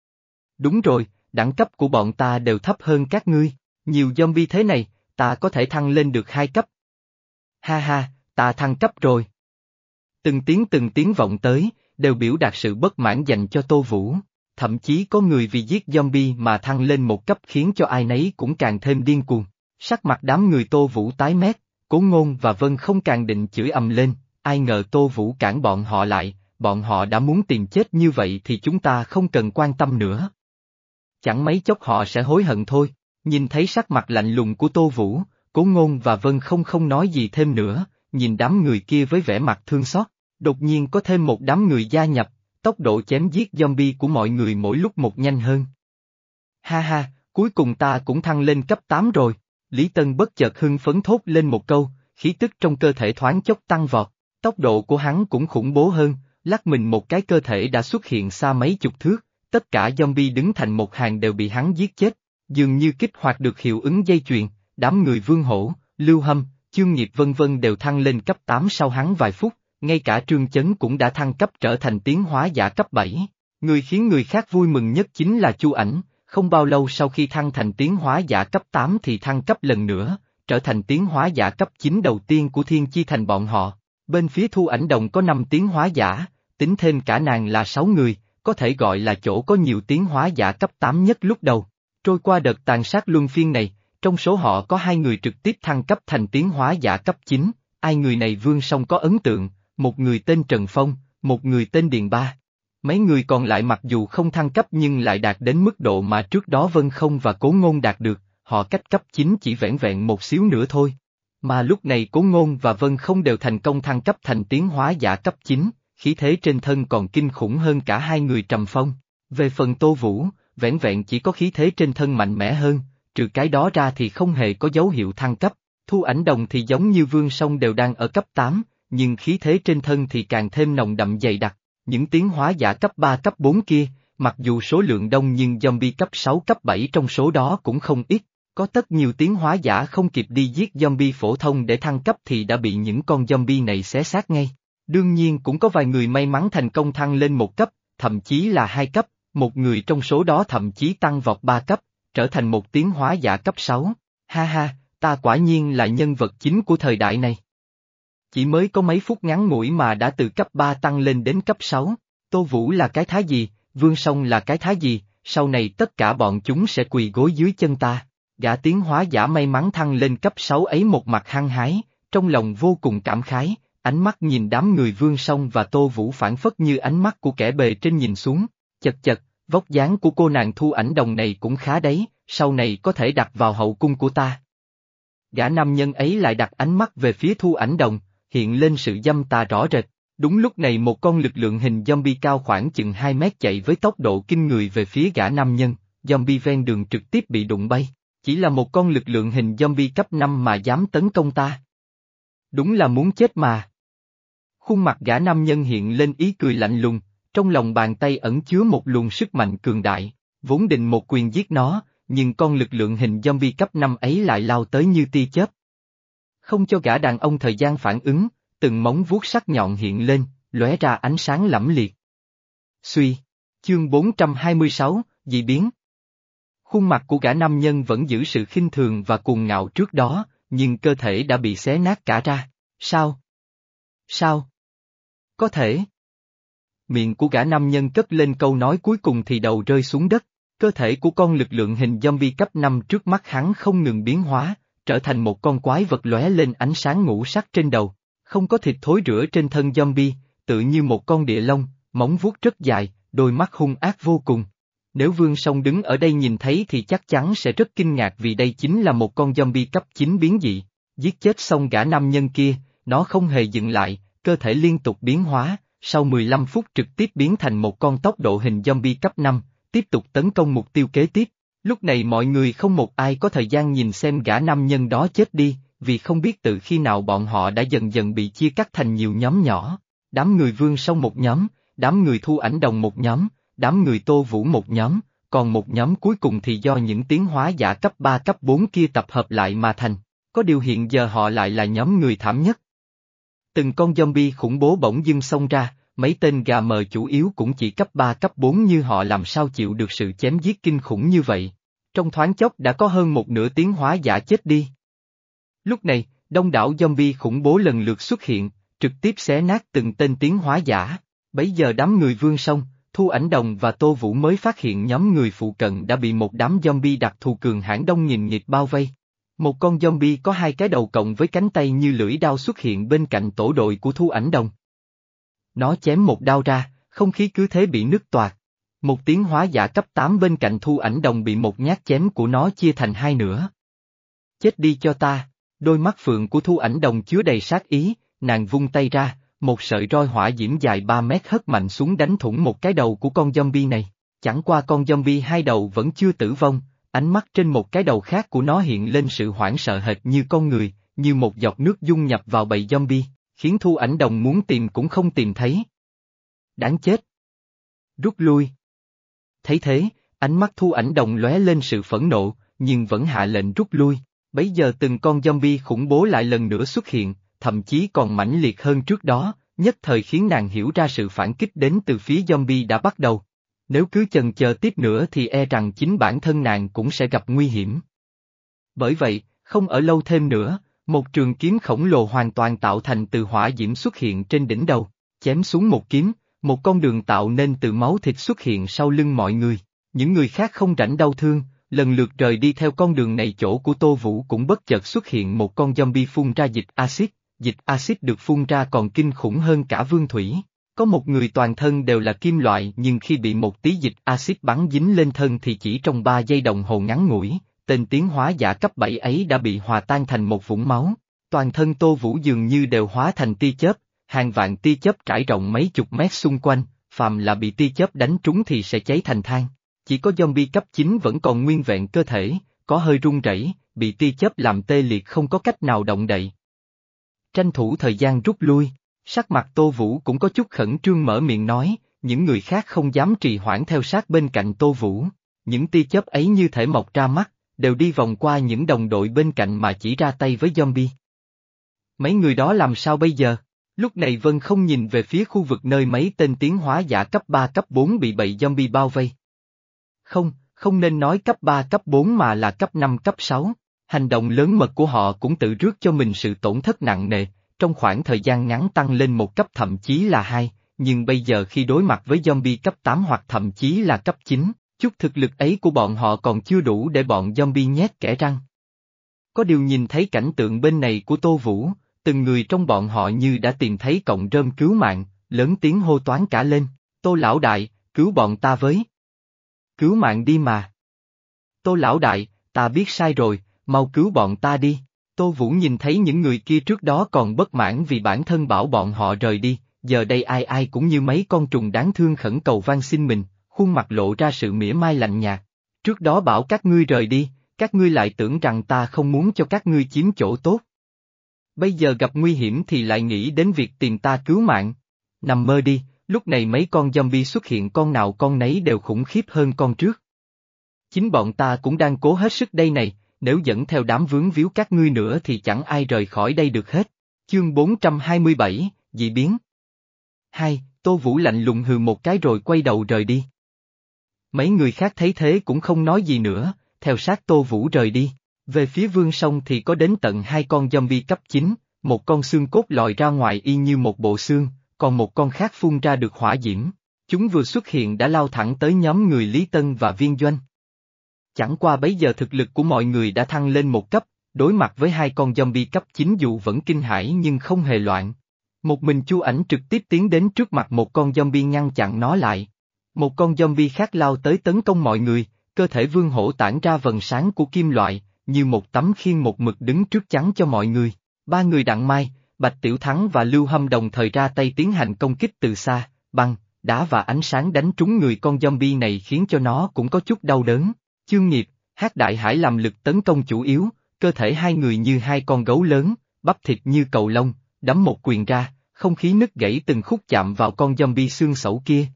Đúng rồi, đẳng cấp của bọn ta đều thấp hơn các ngươi, nhiều zombie thế này, ta có thể thăng lên được hai cấp. Ha ha, ta thăng cấp rồi. Từng tiếng từng tiếng vọng tới, đều biểu đạt sự bất mãn dành cho Tô Vũ, thậm chí có người vì giết zombie mà thăng lên một cấp khiến cho ai nấy cũng càng thêm điên cuồng. Sắc mặt đám người Tô Vũ tái mét, Cố Ngôn và Vân Không càng định chửi ầm lên, ai ngờ Tô Vũ cản bọn họ lại, bọn họ đã muốn tìm chết như vậy thì chúng ta không cần quan tâm nữa. Chẳng mấy chốc họ sẽ hối hận thôi, nhìn thấy sắc mặt lạnh lùng của Tô Vũ, Cố Ngôn và Vân Không không nói gì thêm nữa, nhìn đám người kia với vẻ mặt thương xót, đột nhiên có thêm một đám người gia nhập, tốc độ chém giết zombie của mọi người mỗi lúc một nhanh hơn. Ha ha, cuối cùng ta cũng thăng lên cấp tám rồi, Lý Tân bất chợt hưng phấn thốt lên một câu, khí tức trong cơ thể thoáng chốc tăng vọt, tốc độ của hắn cũng khủng bố hơn, lắc mình một cái cơ thể đã xuất hiện xa mấy chục thước, tất cả zombie đứng thành một hàng đều bị hắn giết chết, dường như kích hoạt được hiệu ứng dây chuyền, đám người Vương Hổ, Lưu Hâm, Chương Nghiệp vân vân đều thăng lên cấp tám sau hắn vài phút, ngay cả Trương Chấn cũng đã thăng cấp trở thành tiến hóa giả cấp bảy. Người khiến người khác vui mừng nhất chính là Chu Ảnh, không bao lâu sau khi thăng thành tiến hóa giả cấp tám thì thăng cấp lần nữa, trở thành tiến hóa giả cấp chín đầu tiên của Thiên Chi Thành bọn họ. Bên phía Thu Ảnh Đồng có năm tiến hóa giả, tính thêm cả nàng là sáu người, có thể gọi là chỗ có nhiều tiến hóa giả cấp tám nhất lúc đầu. Trôi qua đợt tàn sát luân phiên này, trong số họ có hai người trực tiếp thăng cấp thành tiến hóa giả cấp chín, ai người này Vương Song có ấn tượng, một người tên Trần Phong, một người tên Điền Ba. Mấy người còn lại mặc dù không thăng cấp nhưng lại đạt đến mức độ mà trước đó Vân Không và Cố Ngôn đạt được, họ cách cấp chín chỉ vẻn vẹn một xíu nữa thôi. Mà lúc này Cố Ngôn và Vân Không đều thành công thăng cấp thành tiến hóa giả cấp chín, khí thế trên thân còn kinh khủng hơn cả hai người Trầm Phong. Về phần Tô Vũ, vẻn vẹn chỉ có khí thế trên thân mạnh mẽ hơn, trừ cái đó ra thì không hề có dấu hiệu thăng cấp. Thu Ảnh Đồng thì giống như Vương Song đều đang ở cấp tám, nhưng khí thế trên thân thì càng thêm nồng đậm dày đặc. Những tiến hóa giả cấp ba cấp bốn kia, mặc dù số lượng đông nhưng zombie cấp sáu cấp bảy trong số đó cũng không ít, có tất nhiều tiến hóa giả không kịp đi giết zombie phổ thông để thăng cấp thì đã bị những con zombie này xé xác ngay. Đương nhiên cũng có vài người may mắn thành công thăng lên một cấp, thậm chí là hai cấp, một người trong số đó thậm chí tăng vọt ba cấp, trở thành một tiến hóa giả cấp sáu. Ha ha, ta quả nhiên là nhân vật chính của thời đại này. Chỉ mới có mấy phút ngắn ngủi mà đã từ cấp ba tăng lên đến cấp sáu, Tô Vũ là cái thái gì, Vương Song là cái thái gì, sau này tất cả bọn chúng sẽ quỳ gối dưới chân ta. Gã tiến hóa giả may mắn thăng lên cấp sáu ấy một mặt hăng hái, trong lòng vô cùng cảm khái, ánh mắt nhìn đám người Vương Song và Tô Vũ phản phất như ánh mắt của kẻ bề trên nhìn xuống, chật chật, vóc dáng của cô nàng Thu Ảnh Đồng này cũng khá đấy, sau này có thể đặt vào hậu cung của ta. Gã nam nhân ấy lại đặt ánh mắt về phía Thu Ảnh Đồng, hiện lên sự dâm tà rõ rệt. Đúng lúc này một con lực lượng hình zombie cao khoảng chừng hai mét chạy với tốc độ kinh người về phía gã nam nhân, zombie ven đường trực tiếp bị đụng bay, chỉ là một con lực lượng hình zombie cấp năm mà dám tấn công ta. Đúng là muốn chết mà. Khuôn mặt gã nam nhân hiện lên ý cười lạnh lùng, trong lòng bàn tay ẩn chứa một luồng sức mạnh cường đại, vốn định một quyền giết nó, nhưng con lực lượng hình zombie cấp năm ấy lại lao tới như tia chớp. Không cho gã đàn ông thời gian phản ứng, từng móng vuốt sắc nhọn hiện lên, lóe ra ánh sáng lẫm liệt. Suy, chương bốn trăm hai mươi sáu, dị biến. Khuôn mặt của gã nam nhân vẫn giữ sự khinh thường và cuồng ngạo trước đó, nhưng cơ thể đã bị xé nát cả ra. Sao? Sao? Có thể. Miệng của gã nam nhân cất lên câu nói cuối cùng thì đầu rơi xuống đất. Cơ thể của con lực lượng hình zombie cấp năm trước mắt hắn không ngừng biến hóa, trở thành một con quái vật lóe lên ánh sáng ngũ sắc trên đầu. Không có thịt thối rữa trên thân zombie, tự như một con địa long, móng vuốt rất dài, đôi mắt hung ác vô cùng. Nếu Vương Song đứng ở đây nhìn thấy thì chắc chắn sẽ rất kinh ngạc vì đây chính là một con zombie cấp chín biến dị. Giết chết xong gã nam nhân kia, nó không hề dừng lại, cơ thể liên tục biến hóa, sau mười lăm phút trực tiếp biến thành một con tốc độ hình zombie cấp năm, tiếp tục tấn công mục tiêu kế tiếp. Lúc này mọi người không một ai có thời gian nhìn xem gã nam nhân đó chết đi, vì không biết từ khi nào bọn họ đã dần dần bị chia cắt thành nhiều nhóm nhỏ. Đám người Vương Song một nhóm, đám người Thu Ảnh Đồng một nhóm, đám người Tô Vũ một nhóm, còn một nhóm cuối cùng thì do những tiến hóa giả cấp ba cấp bốn kia tập hợp lại mà thành. Có điều hiện giờ họ lại là nhóm người thảm nhất. Từng con zombie khủng bố bỗng dưng xông ra, mấy tên gà mờ chủ yếu cũng chỉ cấp ba cấp bốn như họ làm sao chịu được sự chém giết kinh khủng như vậy. Trong thoáng chốc đã có hơn một nửa tiến hóa giả chết đi. Lúc này, đông đảo zombie khủng bố lần lượt xuất hiện, trực tiếp xé nát từng tên tiến hóa giả. Bấy giờ đám người Vương Song, Thu Ảnh Đồng và Tô Vũ mới phát hiện nhóm người phụ cận đã bị một đám zombie đặc thù cường hãn đông nghìn nghịt bao vây. Một con zombie có hai cái đầu cộng với cánh tay như lưỡi đao xuất hiện bên cạnh tổ đội của Thu Ảnh Đồng. Nó chém một đao ra, không khí cứ thế bị nứt toạc. Một tiến hóa giả cấp tám bên cạnh Thu Ảnh Đồng bị một nhát chém của nó chia thành hai nửa. Chết đi cho ta, đôi mắt phượng của Thu Ảnh Đồng chứa đầy sát ý, nàng vung tay ra, một sợi roi hỏa diễm dài ba mét hất mạnh xuống đánh thủng một cái đầu của con zombie này. Chẳng qua con zombie hai đầu vẫn chưa tử vong, ánh mắt trên một cái đầu khác của nó hiện lên sự hoảng sợ hệt như con người, như một giọt nước dung nhập vào bầy zombie, khiến Thu Ảnh Đồng muốn tìm cũng không tìm thấy. Đáng chết! Rút lui! Thấy thế, ánh mắt Thu Ảnh Đồng lóe lên sự phẫn nộ, nhưng vẫn hạ lệnh rút lui. Bấy giờ từng con zombie khủng bố lại lần nữa xuất hiện, thậm chí còn mãnh liệt hơn trước đó, nhất thời khiến nàng hiểu ra sự phản kích đến từ phía zombie đã bắt đầu. Nếu cứ chần chờ tiếp nữa thì e rằng chính bản thân nàng cũng sẽ gặp nguy hiểm. Bởi vậy, không ở lâu thêm nữa, một trường kiếm khổng lồ hoàn toàn tạo thành từ hỏa diễm xuất hiện trên đỉnh đầu, chém xuống một kiếm, một con đường tạo nên từ máu thịt xuất hiện sau lưng mọi người. Những người khác không rảnh đau thương, lần lượt rời đi theo con đường này. Chỗ của Tô Vũ cũng bất chợt xuất hiện một con zombie phun ra dịch axit, dịch axit được phun ra còn kinh khủng hơn cả vương thủy. Có một người toàn thân đều là kim loại nhưng khi bị một tí dịch axit bắn dính lên thân thì chỉ trong ba giây đồng hồ ngắn ngủi, tên tiến hóa giả cấp bảy ấy đã bị hòa tan thành một vũng máu. Toàn thân Tô Vũ dường như đều hóa thành tia chớp, hàng vạn tia chớp trải rộng mấy chục mét xung quanh, phàm là bị tia chớp đánh trúng thì sẽ cháy thành than. Chỉ có zombie cấp chín vẫn còn nguyên vẹn cơ thể, có hơi run rẩy, bị tia chớp làm tê liệt không có cách nào động đậy. Tranh thủ thời gian rút lui, sắc mặt Tô Vũ cũng có chút khẩn trương mở miệng nói, những người khác không dám trì hoãn theo sát bên cạnh Tô Vũ. Những tia chớp ấy như thể mọc ra mắt, đều đi vòng qua những đồng đội bên cạnh mà chỉ ra tay với zombie. Mấy người đó làm sao bây giờ? Lúc này Vân không nhìn về phía khu vực nơi mấy tên tiến hóa giả cấp ba cấp bốn bị bầy zombie bao vây. Không, không nên nói cấp ba cấp bốn mà là cấp năm cấp sáu, hành động lớn mật của họ cũng tự rước cho mình sự tổn thất nặng nề, trong khoảng thời gian ngắn tăng lên một cấp thậm chí là hai, nhưng bây giờ khi đối mặt với zombie cấp tám hoặc thậm chí là cấp chín, chút thực lực ấy của bọn họ còn chưa đủ để bọn zombie nhét kẽ răng. Có điều nhìn thấy cảnh tượng bên này của Tô Vũ, từng người trong bọn họ như đã tìm thấy cọng rơm cứu mạng, lớn tiếng hô toán cả lên, Tô lão đại, cứu bọn ta với. Cứu mạng đi mà. Tô lão đại, ta biết sai rồi, mau cứu bọn ta đi. Tô Vũ nhìn thấy những người kia trước đó còn bất mãn vì bản thân bảo bọn họ rời đi, giờ đây ai ai cũng như mấy con trùng đáng thương khẩn cầu van xin mình, khuôn mặt lộ ra sự mỉa mai lạnh nhạt. Trước đó bảo các ngươi rời đi, các ngươi lại tưởng rằng ta không muốn cho các ngươi chiếm chỗ tốt. Bây giờ gặp nguy hiểm thì lại nghĩ đến việc tìm ta cứu mạng. Nằm mơ đi, lúc này mấy con zombie xuất hiện con nào con nấy đều khủng khiếp hơn con trước. Chính bọn ta cũng đang cố hết sức đây này, nếu dẫn theo đám vướng víu các ngươi nữa thì chẳng ai rời khỏi đây được hết. Chương bốn trăm hai mươi bảy, dị biến. Hai, Tô Vũ lạnh lùng hừ một cái rồi quay đầu rời đi. Mấy người khác thấy thế cũng không nói gì nữa, theo sát Tô Vũ rời đi. Về phía Vương Song thì có đến tận hai con zombie cấp chín, một con xương cốt lòi ra ngoài y như một bộ xương, còn một con khác phun ra được hỏa diễm. Chúng vừa xuất hiện đã lao thẳng tới nhóm người Lý Tân và Viên Doanh. Chẳng qua bấy giờ thực lực của mọi người đã thăng lên một cấp, đối mặt với hai con zombie cấp chín dù vẫn kinh hãi nhưng không hề loạn. Một mình Chu Ảnh trực tiếp tiến đến trước mặt một con zombie ngăn chặn nó lại. Một con zombie khác lao tới tấn công mọi người, cơ thể Vương Hổ tản ra vầng sáng của kim loại, như một tấm khiên một mực đứng trước chắn cho mọi người. Ba người Đặng Mai, Bạch Tiểu Thắng và Lưu Hâm đồng thời ra tay tiến hành công kích từ xa, băng, đá và ánh sáng đánh trúng người con zombie này khiến cho nó cũng có chút đau đớn. Chương Nghiệp, Hắc Đại Hải làm lực tấn công chủ yếu, cơ thể hai người như hai con gấu lớn, bắp thịt như cầu lông, đấm một quyền ra, không khí nứt gãy từng khúc chạm vào con zombie xương sẩu kia.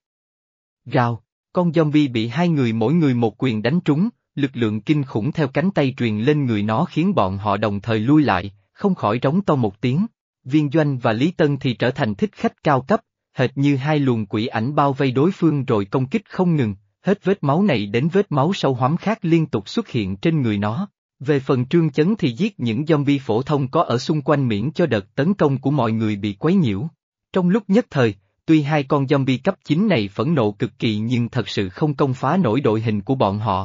Gào, con zombie bị hai người mỗi người một quyền đánh trúng, lực lượng kinh khủng theo cánh tay truyền lên người nó khiến bọn họ đồng thời lui lại, không khỏi rống to một tiếng. Viên Doanh và Lý Tân thì trở thành thích khách cao cấp, hệt như hai luồng quỷ ảnh bao vây đối phương rồi công kích không ngừng, hết vết máu này đến vết máu sâu hoắm khác liên tục xuất hiện trên người nó. Về phần Trương Chấn thì giết những zombie phổ thông có ở xung quanh miễn cho đợt tấn công của mọi người bị quấy nhiễu. Trong lúc nhất thời, tuy hai con zombie cấp chín này phẫn nộ cực kỳ nhưng thật sự không công phá nổi đội hình của bọn họ.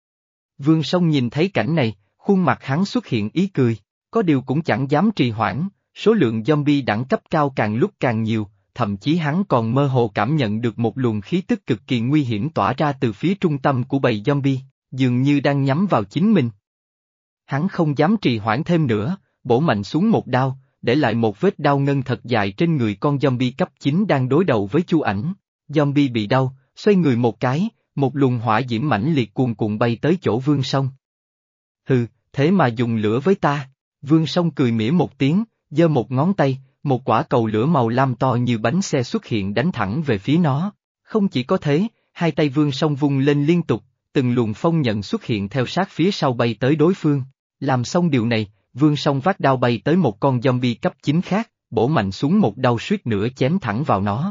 Vương Song nhìn thấy cảnh này, khuôn mặt hắn xuất hiện ý cười, có điều cũng chẳng dám trì hoãn, số lượng zombie đẳng cấp cao càng lúc càng nhiều, thậm chí hắn còn mơ hồ cảm nhận được một luồng khí tức cực kỳ nguy hiểm tỏa ra từ phía trung tâm của bầy zombie, dường như đang nhắm vào chính mình. Hắn không dám trì hoãn thêm nữa, bổ mạnh xuống một đao, để lại một vết đao ngân thật dài trên người con zombie cấp chín đang đối đầu với Chu Ảnh. Zombie bị đau, xoay người một cái, một luồng hỏa diễm mãnh liệt cuồn cuộn bay tới chỗ Vương Song. Hừ, thế mà dùng lửa với ta. Vương Song cười mỉa một tiếng, giơ một ngón tay, một quả cầu lửa màu lam to như bánh xe xuất hiện đánh thẳng về phía nó. Không chỉ có thế, hai tay Vương Song vung lên liên tục, từng luồng phong nhận xuất hiện theo sát phía sau bay tới đối phương. Làm xong điều này, Vương Song vác đao bay tới một con zombie cấp chín khác, bổ mạnh xuống một đao suýt nữa chém thẳng vào nó.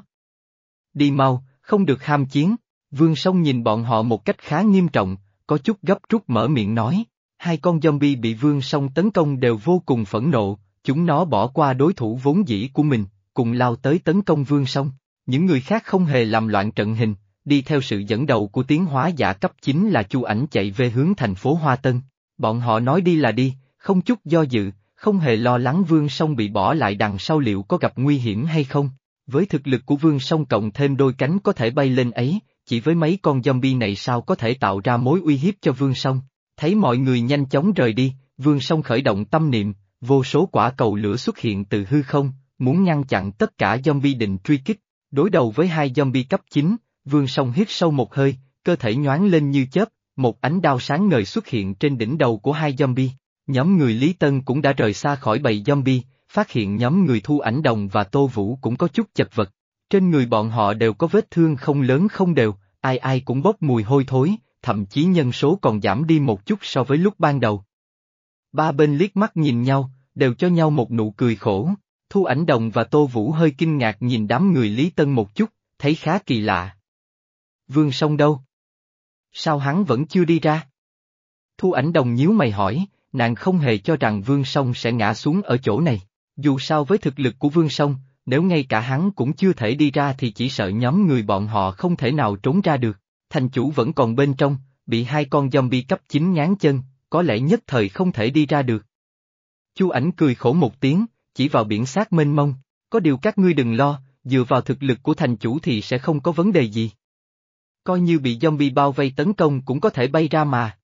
Đi mau, không được ham chiến. Vương Song nhìn bọn họ một cách khá nghiêm trọng, có chút gấp rút mở miệng nói. Hai con zombie bị Vương Song tấn công đều vô cùng phẫn nộ, chúng nó bỏ qua đối thủ vốn dĩ của mình, cùng lao tới tấn công Vương Song. Những người khác không hề làm loạn trận hình, đi theo sự dẫn đầu của tiến hóa giả cấp chín là Chu Ảnh chạy về hướng thành phố Hoa Tân. Bọn họ nói đi là đi, không chút do dự, không hề lo lắng Vương Song bị bỏ lại đằng sau liệu có gặp nguy hiểm hay không. Với thực lực của Vương Song cộng thêm đôi cánh có thể bay lên ấy, chỉ với mấy con zombie này sao có thể tạo ra mối uy hiếp cho Vương Song. Thấy mọi người nhanh chóng rời đi, Vương Song khởi động tâm niệm, vô số quả cầu lửa xuất hiện từ hư không, muốn ngăn chặn tất cả zombie định truy kích. Đối đầu với hai zombie cấp chín, Vương Song hít sâu một hơi, cơ thể nhoáng lên như chớp, một ánh đao sáng ngời xuất hiện trên đỉnh đầu của hai zombie. Nhóm người Lý Tân cũng đã rời xa khỏi bầy zombie, phát hiện nhóm người Thu Ảnh Đồng và Tô Vũ cũng có chút chật vật. Trên người bọn họ đều có vết thương không lớn không đều, ai ai cũng bốc mùi hôi thối, thậm chí nhân số còn giảm đi một chút so với lúc ban đầu. Ba bên liếc mắt nhìn nhau, đều cho nhau một nụ cười khổ. Thu Ảnh Đồng và Tô Vũ hơi kinh ngạc nhìn đám người Lý Tân một chút, thấy khá kỳ lạ. Vương Song đâu? Sao hắn vẫn chưa đi ra? Thu Ảnh Đồng nhíu mày hỏi, nàng không hề cho rằng Vương Song sẽ ngã xuống ở chỗ này. Dù sao với thực lực của Vương Song, nếu ngay cả hắn cũng chưa thể đi ra thì chỉ sợ nhóm người bọn họ không thể nào trốn ra được. Thành chủ vẫn còn bên trong, bị hai con zombie cấp chín ngáng chân, có lẽ nhất thời không thể đi ra được. Chu Ảnh cười khổ một tiếng, chỉ vào biển xác mênh mông, có điều các ngươi đừng lo, dựa vào thực lực của thành chủ thì sẽ không có vấn đề gì. Coi như bị zombie bao vây tấn công cũng có thể bay ra mà.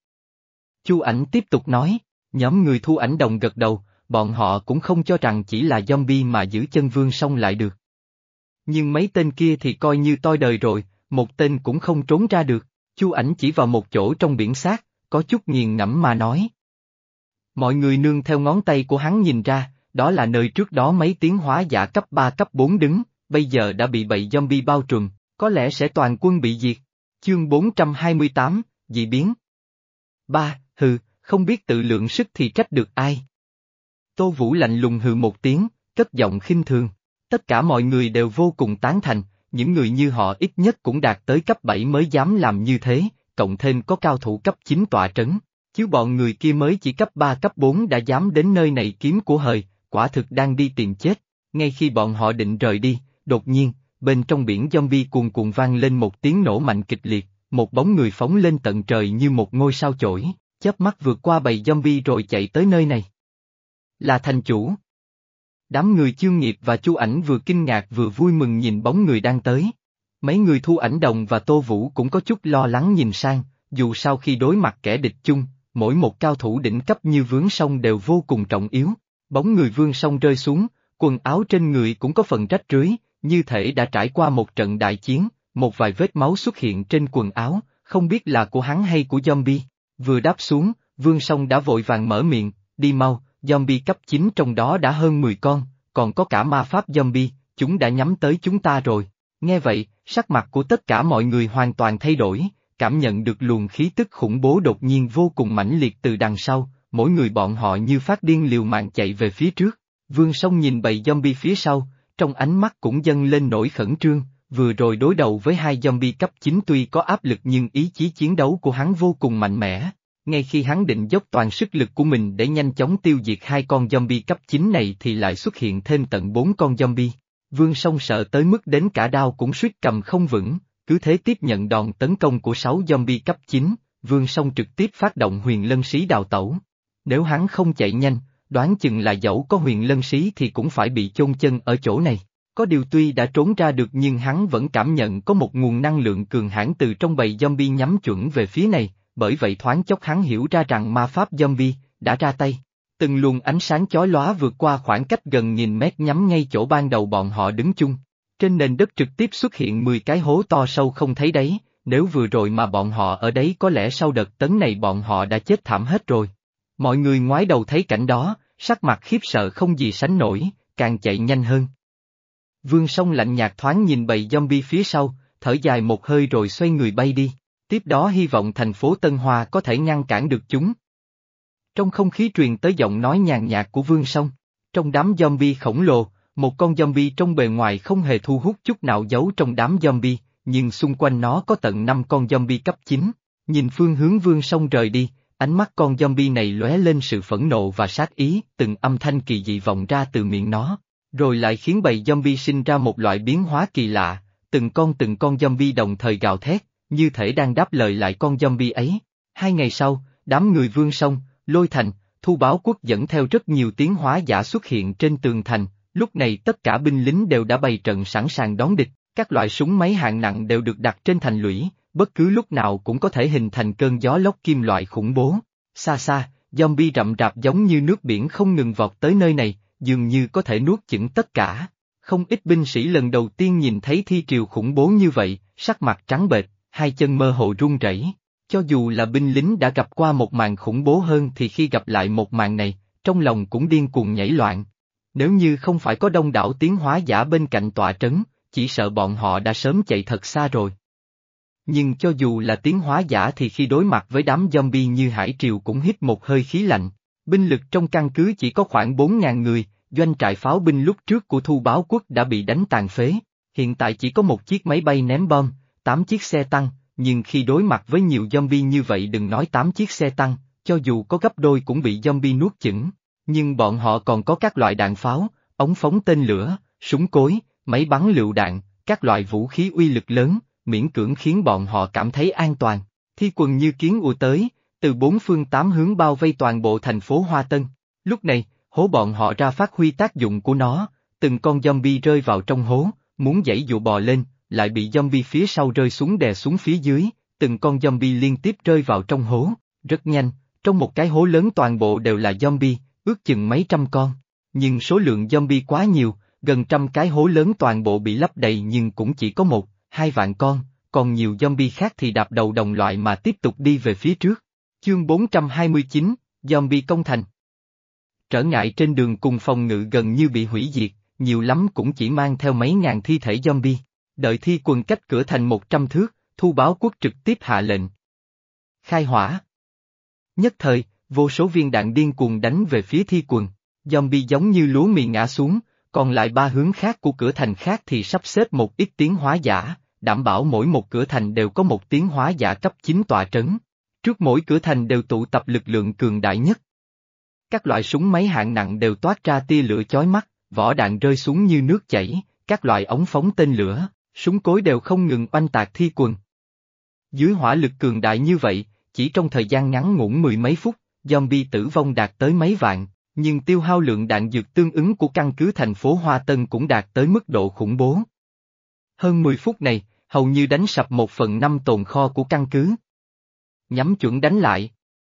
Chu Ảnh tiếp tục nói, nhóm người Thu Ảnh Đồng gật đầu, bọn họ cũng không cho rằng chỉ là zombie mà giữ chân Vương Song lại được. Nhưng mấy tên kia thì coi như toi đời rồi, một tên cũng không trốn ra được. Chu Ảnh chỉ vào một chỗ trong biển xác, có chút nghiền ngẫm mà nói. Mọi người nương theo ngón tay của hắn nhìn ra, đó là nơi trước đó mấy tiến hóa giả cấp ba cấp bốn đứng, bây giờ đã bị bầy zombie bao trùm, có lẽ sẽ toàn quân bị diệt. Chương bốn trăm hai mươi tám, dị biến. Ba, hừ, không biết tự lượng sức thì trách được ai. Tô Vũ lạnh lùng hừ một tiếng, cất giọng khinh thường. Tất cả mọi người đều vô cùng tán thành, những người như họ ít nhất cũng đạt tới cấp bảy mới dám làm như thế, cộng thêm có cao thủ cấp chín tọa trấn. chứ bọn người kia mới chỉ cấp ba cấp bốn đã dám đến nơi này kiếm của hời, quả thực đang đi tìm chết. Ngay khi bọn họ định rời đi, đột nhiên, bên trong biển zombie cuồn cuộn vang lên một tiếng nổ mạnh kịch liệt, một bóng người phóng lên tận trời như một ngôi sao chổi, chớp mắt vượt qua bầy zombie rồi chạy tới nơi này. Là thành chủ. Đám người Chương Nghiệp và Chu Ảnh vừa kinh ngạc vừa vui mừng nhìn bóng người đang tới. Mấy người Thu Ảnh Đồng và Tô Vũ cũng có chút lo lắng nhìn sang, dù sau khi đối mặt kẻ địch chung, mỗi một cao thủ đỉnh cấp như Vương Song đều vô cùng trọng yếu. Bóng người Vương Song rơi xuống, quần áo trên người cũng có phần rách rưới, như thể đã trải qua một trận đại chiến, một vài vết máu xuất hiện trên quần áo, không biết là của hắn hay của zombie. Vừa đáp xuống, Vương Song đã vội vàng mở miệng, đi mau, zombie cấp chín trong đó đã hơn mười con, còn có cả ma pháp zombie, chúng đã nhắm tới chúng ta rồi. Nghe vậy, sắc mặt của tất cả mọi người hoàn toàn thay đổi, cảm nhận được luồng khí tức khủng bố đột nhiên vô cùng mãnh liệt từ đằng sau, mỗi người bọn họ như phát điên liều mạng chạy về phía trước. Vương Song nhìn bầy zombie phía sau, trong ánh mắt cũng dâng lên nỗi khẩn trương, vừa rồi đối đầu với hai zombie cấp chín tuy có áp lực nhưng ý chí chiến đấu của hắn vô cùng mạnh mẽ. Ngay khi hắn định dốc toàn sức lực của mình để nhanh chóng tiêu diệt hai con zombie cấp chín này thì lại xuất hiện thêm tận bốn con zombie. Vương Song sợ tới mức đến cả đao cũng suýt cầm không vững, cứ thế tiếp nhận đòn tấn công của sáu zombie cấp chín, Vương Song trực tiếp phát động huyền lân sĩ đào tẩu. Nếu hắn không chạy nhanh, đoán chừng là dẫu có huyền lân sĩ thì cũng phải bị chôn chân ở chỗ này. Có điều tuy đã trốn ra được nhưng hắn vẫn cảm nhận có một nguồn năng lượng cường hãn từ trong bầy zombie nhắm chuẩn về phía này, bởi vậy thoáng chốc hắn hiểu ra rằng ma pháp zombie đã ra tay. Từng luồng ánh sáng chói lóa vượt qua khoảng cách gần nghìn mét nhắm ngay chỗ ban đầu bọn họ đứng chung. Trên nền đất trực tiếp xuất hiện mười cái hố to sâu không thấy đáy, nếu vừa rồi mà bọn họ ở đấy có lẽ sau đợt tấn này bọn họ đã chết thảm hết rồi. Mọi người ngoái đầu thấy cảnh đó, sắc mặt khiếp sợ không gì sánh nổi, càng chạy nhanh hơn. Vương Song lạnh nhạt thoáng nhìn bầy zombie phía sau, thở dài một hơi rồi xoay người bay đi, tiếp đó hy vọng thành phố Tân Hoa có thể ngăn cản được chúng. Trong không khí truyền tới giọng nói nhàn nhạt của Vương Song, trong đám zombie khổng lồ, một con zombie trong bề ngoài không hề thu hút chút nào giấu trong đám zombie, nhưng xung quanh nó có tận năm con zombie cấp chín, nhìn phương hướng Vương Song rời đi, ánh mắt con zombie này lóe lên sự phẫn nộ và sát ý, từng âm thanh kỳ dị vọng ra từ miệng nó, rồi lại khiến bầy zombie sinh ra một loại biến hóa kỳ lạ, từng con từng con zombie đồng thời gào thét, như thể đang đáp lời lại con zombie ấy. Hai ngày sau, đám người Vương Song, Lôi Thành, Thu Báo Quốc dẫn theo rất nhiều tiến hóa giả xuất hiện trên tường thành, lúc này tất cả binh lính đều đã bày trận sẵn sàng đón địch, các loại súng máy hạng nặng đều được đặt trên thành lũy, bất cứ lúc nào cũng có thể hình thành cơn gió lốc kim loại khủng bố. Xa xa, zombie rậm rạp giống như nước biển không ngừng vọt tới nơi này, dường như có thể nuốt chửng tất cả. Không ít binh sĩ lần đầu tiên nhìn thấy thi triều khủng bố như vậy, sắc mặt trắng bệch, hai chân mơ hồ run rẩy. Cho dù là binh lính đã gặp qua một màn khủng bố hơn thì khi gặp lại một màn này, trong lòng cũng điên cuồng nhảy loạn. Nếu như không phải có đông đảo tiến hóa giả bên cạnh tọa trấn, chỉ sợ bọn họ đã sớm chạy thật xa rồi. Nhưng cho dù là tiến hóa giả thì khi đối mặt với đám zombie như hải triều cũng hít một hơi khí lạnh. Binh lực trong căn cứ chỉ có khoảng bốn nghìn người, doanh trại pháo binh lúc trước của Thu Báo Quốc đã bị đánh tàn phế, hiện tại chỉ có một chiếc máy bay ném bom, tám chiếc xe tăng, nhưng khi đối mặt với nhiều zombie như vậy đừng nói tám chiếc xe tăng, cho dù có gấp đôi cũng bị zombie nuốt chửng. Nhưng bọn họ còn có các loại đạn pháo, ống phóng tên lửa, súng cối, máy bắn lựu đạn, các loại vũ khí uy lực lớn, miễn cưỡng khiến bọn họ cảm thấy an toàn. Thi quần như kiến ùa tới, từ bốn phương tám hướng bao vây toàn bộ thành phố Hoa Tân. Lúc này, hố bọn họ ra phát huy tác dụng của nó, từng con zombie rơi vào trong hố, muốn giãy dụa bò lên, lại bị zombie phía sau rơi xuống đè xuống phía dưới, từng con zombie liên tiếp rơi vào trong hố, rất nhanh, trong một cái hố lớn toàn bộ đều là zombie, ước chừng mấy trăm con. Nhưng số lượng zombie quá nhiều, gần trăm cái hố lớn toàn bộ bị lấp đầy nhưng cũng chỉ có một, hai vạn con, còn nhiều zombie khác thì đạp đầu đồng loại mà tiếp tục đi về phía trước. Chương bốn trăm hai mươi chín, Zombie công thành. Trở ngại trên đường cùng phòng ngự gần như bị hủy diệt, nhiều lắm cũng chỉ mang theo mấy ngàn thi thể zombie. Đợi thi quần cách cửa thành một trăm thước, Thu Báo Quốc trực tiếp hạ lệnh. Khai hỏa. Nhất thời, vô số viên đạn điên cuồng đánh về phía thi quần. Zombie giống như lúa mì ngã xuống, còn lại ba hướng khác của cửa thành khác thì sắp xếp một ít tiến hóa giả, đảm bảo mỗi một cửa thành đều có một tiến hóa giả cấp chín tọa trấn. Trước mỗi cửa thành đều tụ tập lực lượng cường đại nhất. Các loại súng máy hạng nặng đều toát ra tia lửa chói mắt, vỏ đạn rơi xuống như nước chảy, các loại ống phóng tên lửa, súng cối đều không ngừng oanh tạc Thi Quần. Dưới hỏa lực cường đại như vậy, chỉ trong thời gian ngắn ngủn mười mấy phút, zombie tử vong đạt tới mấy vạn, nhưng tiêu hao lượng đạn dược tương ứng của căn cứ thành phố Hoa Tân cũng đạt tới mức độ khủng bố. Hơn mười phút này, hầu như đánh sập một phần năm tồn kho của căn cứ. Nhắm chuẩn đánh lại.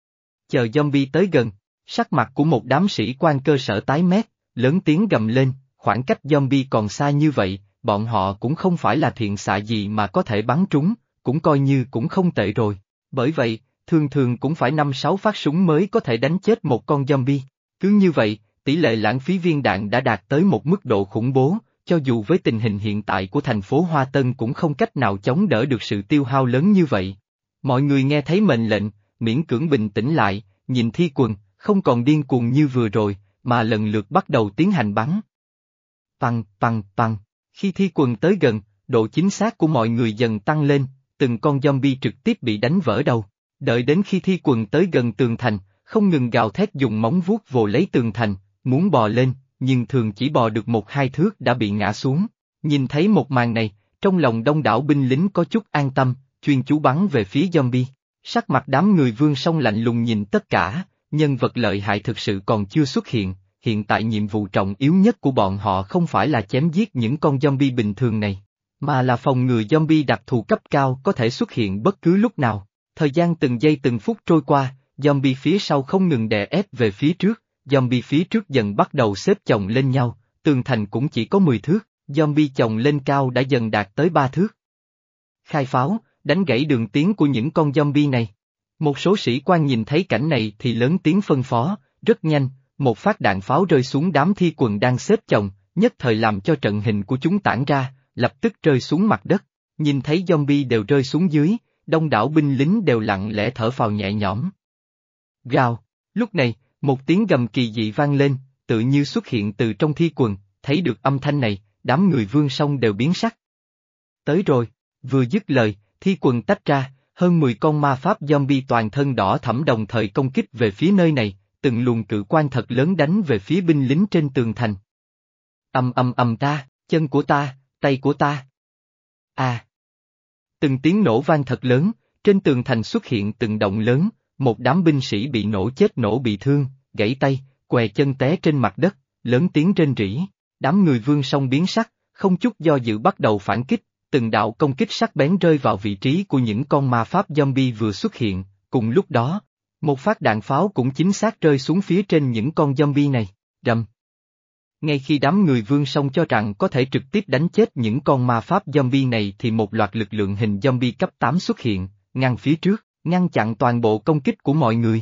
Chờ zombie tới gần, sắc mặt của một đám sĩ quan cơ sở tái mét, lớn tiếng gầm lên, khoảng cách zombie còn xa như vậy, bọn họ cũng không phải là thiện xạ gì mà có thể bắn trúng, cũng coi như cũng không tệ rồi. Bởi vậy, thường thường cũng phải năm sáu phát súng mới có thể đánh chết một con zombie. Cứ như vậy, tỷ lệ lãng phí viên đạn đã đạt tới một mức độ khủng bố, cho dù với tình hình hiện tại của thành phố Hoa Tân cũng không cách nào chống đỡ được sự tiêu hao lớn như vậy. Mọi người nghe thấy mệnh lệnh, miễn cưỡng bình tĩnh lại, nhìn Thi Quần, không còn điên cuồng như vừa rồi, mà lần lượt bắt đầu tiến hành bắn. Păng, păng, păng. Khi Thi Quần tới gần, độ chính xác của mọi người dần tăng lên, từng con zombie trực tiếp bị đánh vỡ đầu. Đợi đến khi Thi Quần tới gần tường thành, không ngừng gào thét dùng móng vuốt vồ lấy tường thành, muốn bò lên, nhưng thường chỉ bò được một hai thước đã bị ngã xuống. Nhìn thấy một màn này, trong lòng đông đảo binh lính có chút an tâm, chuyên chú bắn về phía zombie. Sắc mặt đám người Vương Song lạnh lùng nhìn tất cả, nhân vật lợi hại thực sự còn chưa xuất hiện, hiện tại nhiệm vụ trọng yếu nhất của bọn họ không phải là chém giết những con zombie bình thường này, mà là phòng ngừa zombie đặc thù cấp cao có thể xuất hiện bất cứ lúc nào. Thời gian từng giây từng phút trôi qua, zombie phía sau không ngừng đè ép về phía trước, zombie phía trước dần bắt đầu xếp chồng lên nhau, tường thành cũng chỉ có mười thước, zombie chồng lên cao đã dần đạt tới ba thước. Khai pháo, đánh gãy đường tiến của những con zombie này. Một số sĩ quan nhìn thấy cảnh này thì lớn tiếng phân phó, rất nhanh, một phát đạn pháo rơi xuống đám Thi Quần đang xếp chồng, nhất thời làm cho trận hình của chúng tản ra, lập tức rơi xuống mặt đất. Nhìn thấy zombie đều rơi xuống dưới, đông đảo binh lính đều lặng lẽ thở phào nhẹ nhõm. Gào, lúc này, một tiếng gầm kỳ dị vang lên, tự như xuất hiện từ trong Thi Quần, thấy được âm thanh này, đám người Vương Song đều biến sắc. Tới rồi, vừa dứt lời, Thi Quần tách ra, hơn mười con ma pháp zombie toàn thân đỏ thẫm đồng thời công kích về phía nơi này, từng luồng cự quan thật lớn đánh về phía binh lính trên tường thành. Ầm ầm ầm ta, chân của ta, tay của ta. À! Từng tiếng nổ vang thật lớn, trên tường thành xuất hiện từng động lớn, một đám binh sĩ bị nổ chết nổ bị thương, gãy tay, què chân té trên mặt đất, lớn tiếng rên rỉ. Đám người Vương Song biến sắc, không chút do dự bắt đầu phản kích, từng đạo công kích sắc bén rơi vào vị trí của những con ma pháp zombie vừa xuất hiện, cùng lúc đó, một phát đạn pháo cũng chính xác rơi xuống phía trên những con zombie này, rầm. Ngay khi đám người Vương Song cho rằng có thể trực tiếp đánh chết những con ma pháp zombie này thì một loạt lực lượng hình zombie cấp tám xuất hiện, ngăn phía trước, ngăn chặn toàn bộ công kích của mọi người.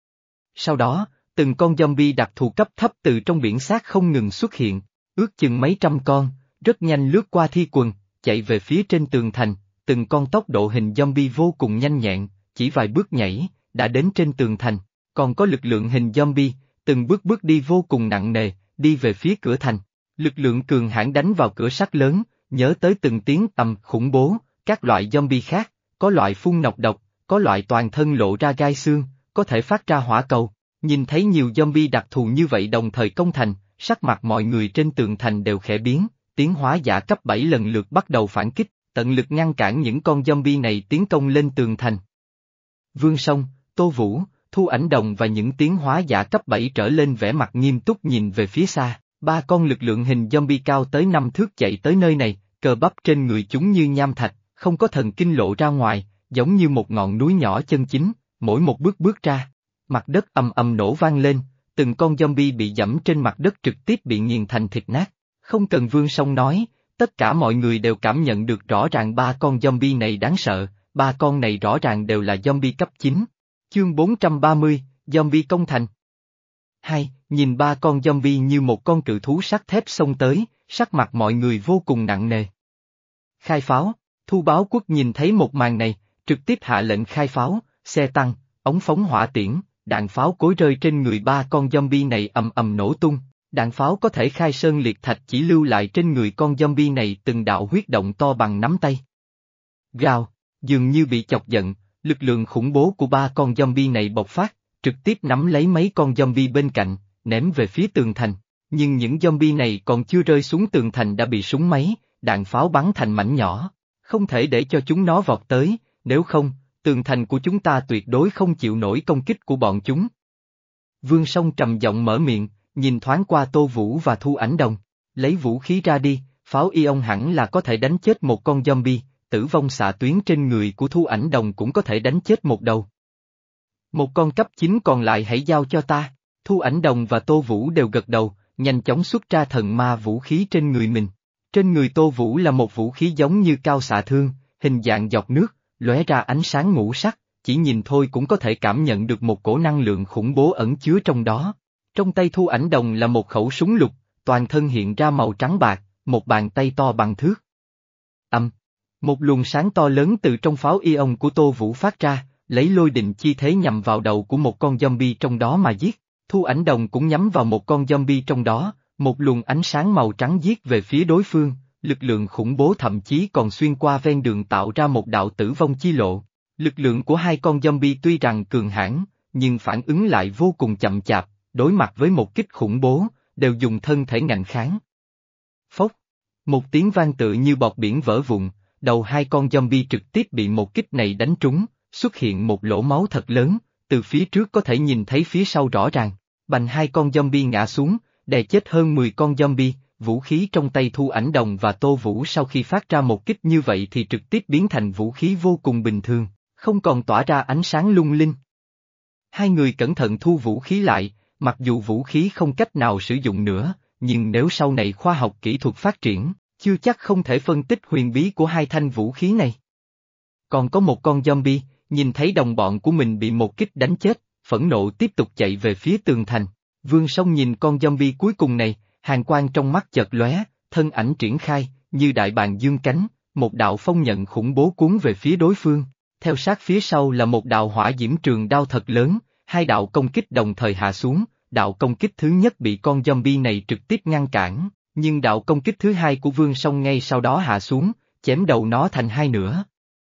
Sau đó, từng con zombie đặc thù cấp thấp từ trong biển xác không ngừng xuất hiện, ước chừng mấy trăm con, rất nhanh lướt qua Thi Quần, chạy về phía trên tường thành, từng con tốc độ hình zombie vô cùng nhanh nhẹn, chỉ vài bước nhảy, đã đến trên tường thành, còn có lực lượng hình zombie, từng bước bước đi vô cùng nặng nề, đi về phía cửa thành. Lực lượng cường hãn đánh vào cửa sắt lớn, nhớ tới từng tiếng ầm khủng bố, các loại zombie khác, có loại phun nọc độc, có loại toàn thân lộ ra gai xương, có thể phát ra hỏa cầu. Nhìn thấy nhiều zombie đặc thù như vậy đồng thời công thành, sắc mặt mọi người trên tường thành đều khẽ biến, tiến hóa giả cấp bảy lần lượt bắt đầu phản kích, tận lực ngăn cản những con zombie này tiến công lên tường thành. Vương Song, Tô Vũ, Thu Ảnh Đồng và những tiến hóa giả cấp bảy trở lên vẻ mặt nghiêm túc nhìn về phía xa, ba con lực lượng hình zombie cao tới năm thước chạy tới nơi này, cơ bắp trên người chúng như nham thạch, không có thần kinh lộ ra ngoài, giống như một ngọn núi nhỏ chân chính, mỗi một bước bước ra, mặt đất ầm ầm nổ vang lên, từng con zombie bị giẫm trên mặt đất trực tiếp bị nghiền thành thịt nát. Không cần Vương Song nói, tất cả mọi người đều cảm nhận được rõ ràng ba con zombie này đáng sợ, ba con này rõ ràng đều là zombie cấp chín. Chương bốn trăm ba mươi, zombie công thành. Hai, nhìn ba con zombie như một con cự thú sắt thép xông tới, sắc mặt mọi người vô cùng nặng nề. Khai pháo, Thu Báo Quốc nhìn thấy một màn này, trực tiếp hạ lệnh khai pháo, xe tăng, ống phóng hỏa tiễn, đạn pháo cối rơi trên người ba con zombie này ầm ầm nổ tung. Đạn pháo có thể khai sơn liệt thạch chỉ lưu lại trên người con zombie này từng đạo huyết động to bằng nắm tay. Gào, dường như bị chọc giận, Lực lượng khủng bố của ba con zombie này bộc phát, trực tiếp nắm lấy mấy con zombie bên cạnh, ném về phía tường thành. Nhưng những zombie này còn chưa rơi xuống tường thành đã bị súng máy, đạn pháo bắn thành mảnh nhỏ. Không thể để cho chúng nó vọt tới, nếu không, tường thành của chúng ta tuyệt đối không chịu nổi công kích của bọn chúng. Vương Song trầm giọng mở miệng, nhìn thoáng qua Tô Vũ và Thu Ảnh Đồng. Lấy vũ khí ra đi, pháo ion hẳn là có thể đánh chết một con zombie, tử vong xạ tuyến trên người của Thu Ảnh Đồng cũng có thể đánh chết một đầu. Một con cấp chín còn lại hãy giao cho ta. Thu Ảnh Đồng và Tô Vũ đều gật đầu, nhanh chóng xuất ra thần ma vũ khí trên người mình. Trên người Tô Vũ là một vũ khí giống như cao xạ thương, hình dạng giọt nước, lóe ra ánh sáng ngũ sắc, chỉ nhìn thôi cũng có thể cảm nhận được một cổ năng lượng khủng bố ẩn chứa trong đó. Trong tay Thu Ảnh Đồng là một khẩu súng lục, toàn thân hiện ra màu trắng bạc, một bàn tay to bằng thước. Âm, một luồng sáng to lớn từ trong pháo ion của Tô Vũ phát ra, lấy lôi đình chi thế nhằm vào đầu của một con zombie trong đó mà giết. Thu Ảnh Đồng cũng nhắm vào một con zombie trong đó, một luồng ánh sáng màu trắng giết về phía đối phương, lực lượng khủng bố thậm chí còn xuyên qua ven đường tạo ra một đạo tử vong chi lộ. Lực lượng của hai con zombie tuy rằng cường hãn, nhưng phản ứng lại vô cùng chậm chạp, đối mặt với một kích khủng bố, đều dùng thân thể ngạnh kháng. Phốc, một tiếng vang tựa như bọt biển vỡ vụn, đầu hai con zombie trực tiếp bị một kích này đánh trúng, xuất hiện một lỗ máu thật lớn, từ phía trước có thể nhìn thấy phía sau rõ ràng. Bành hai con zombie ngã xuống, đè chết hơn mười con zombie, vũ khí trong tay Thu Ảnh Đồng và Tô Vũ sau khi phát ra một kích như vậy thì trực tiếp biến thành vũ khí vô cùng bình thường, không còn tỏa ra ánh sáng lung linh. Hai người cẩn thận thu vũ khí lại, mặc dù vũ khí không cách nào sử dụng nữa, nhưng nếu sau này khoa học kỹ thuật phát triển, chưa chắc không thể phân tích huyền bí của hai thanh vũ khí này. Còn có một con zombie, nhìn thấy đồng bọn của mình bị một kích đánh chết, phẫn nộ tiếp tục chạy về phía tường thành. Vương Song nhìn con zombie cuối cùng này, hàn quang trong mắt chợt lóe, thân ảnh triển khai, như đại bàng dương cánh, một đạo phong nhận khủng bố cuốn về phía đối phương. Theo sát phía sau là một đạo hỏa diễm trường đao thật lớn, hai đạo công kích đồng thời hạ xuống, đạo công kích thứ nhất bị con zombie này trực tiếp ngăn cản, nhưng đạo công kích thứ hai của Vương Song ngay sau đó hạ xuống, chém đầu nó thành hai nửa.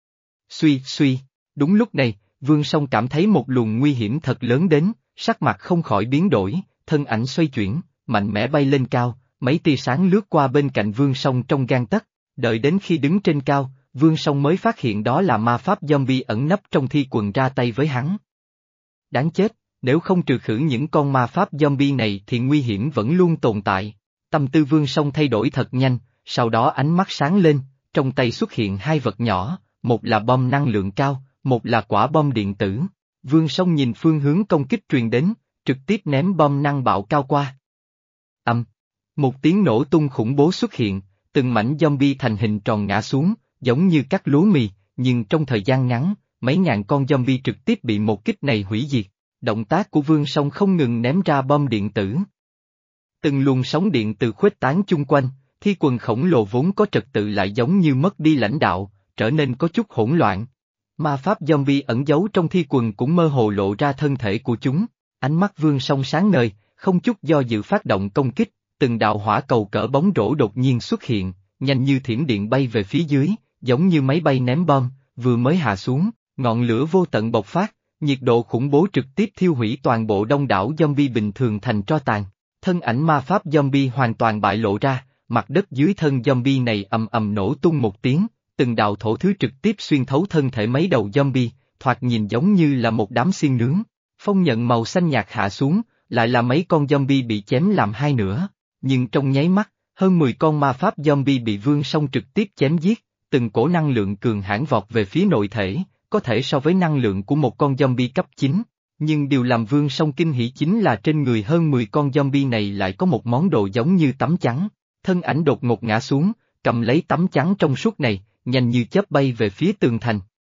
Suy, suy, đúng lúc này, Vương Song cảm thấy một luồng nguy hiểm thật lớn đến, sắc mặt không khỏi biến đổi, thân ảnh xoay chuyển, mạnh mẽ bay lên cao, mấy tia sáng lướt qua bên cạnh Vương Song trong gang tấc, đợi đến khi đứng trên cao, Vương Song mới phát hiện đó là ma pháp zombie ẩn nấp trong thi quần ra tay với hắn. Đáng chết, nếu không trừ khử những con ma pháp zombie này thì nguy hiểm vẫn luôn tồn tại. Tâm tư Vương Song thay đổi thật nhanh, sau đó ánh mắt sáng lên, trong tay xuất hiện hai vật nhỏ, một là bom năng lượng cao, một là quả bom điện tử. Vương Song nhìn phương hướng công kích truyền đến, trực tiếp ném bom năng bạo cao qua. Âm, một tiếng nổ tung khủng bố xuất hiện, từng mảnh zombie thành hình tròn ngã xuống, giống như cắt lúa mì, nhưng trong thời gian ngắn, mấy ngàn con zombie trực tiếp bị một kích này hủy diệt. Động tác của Vương Song không ngừng ném ra bom điện tử. Từng luồng sóng điện từ khuếch tán chung quanh, thi quần khổng lồ vốn có trật tự lại giống như mất đi lãnh đạo, trở nên có chút hỗn loạn. Ma pháp zombie ẩn giấu trong thi quần cũng mơ hồ lộ ra thân thể của chúng. Ánh mắt Vương Song sáng ngời, không chút do dự phát động công kích, từng đạo hỏa cầu cỡ bóng rổ đột nhiên xuất hiện, nhanh như thiểm điện bay về phía dưới, giống như máy bay ném bom, vừa mới hạ xuống, ngọn lửa vô tận bộc phát, nhiệt độ khủng bố trực tiếp thiêu hủy toàn bộ đông đảo zombie bình thường thành tro tàn. Thân ảnh ma pháp zombie hoàn toàn bại lộ ra, mặt đất dưới thân zombie này ầm ầm nổ tung một tiếng, từng đạo thổ thứ trực tiếp xuyên thấu thân thể mấy đầu zombie, thoạt nhìn giống như là một đám xiên nướng. Phong nhận màu xanh nhạt hạ xuống, lại là mấy con zombie bị chém làm hai nửa, nhưng trong nháy mắt, hơn mười con ma pháp zombie bị Vương Song trực tiếp chém giết, từng cổ năng lượng cường hãn vọt về phía nội thể, có thể so với năng lượng của một con zombie cấp chín. Nhưng điều làm Vương Song kinh hỉ chính là trên người hơn mười con zombie này lại có một món đồ giống như tấm chắn. Thân ảnh đột ngột ngã xuống, cầm lấy tấm chắn trong suốt này, nhanh như chớp bay về phía tường thành.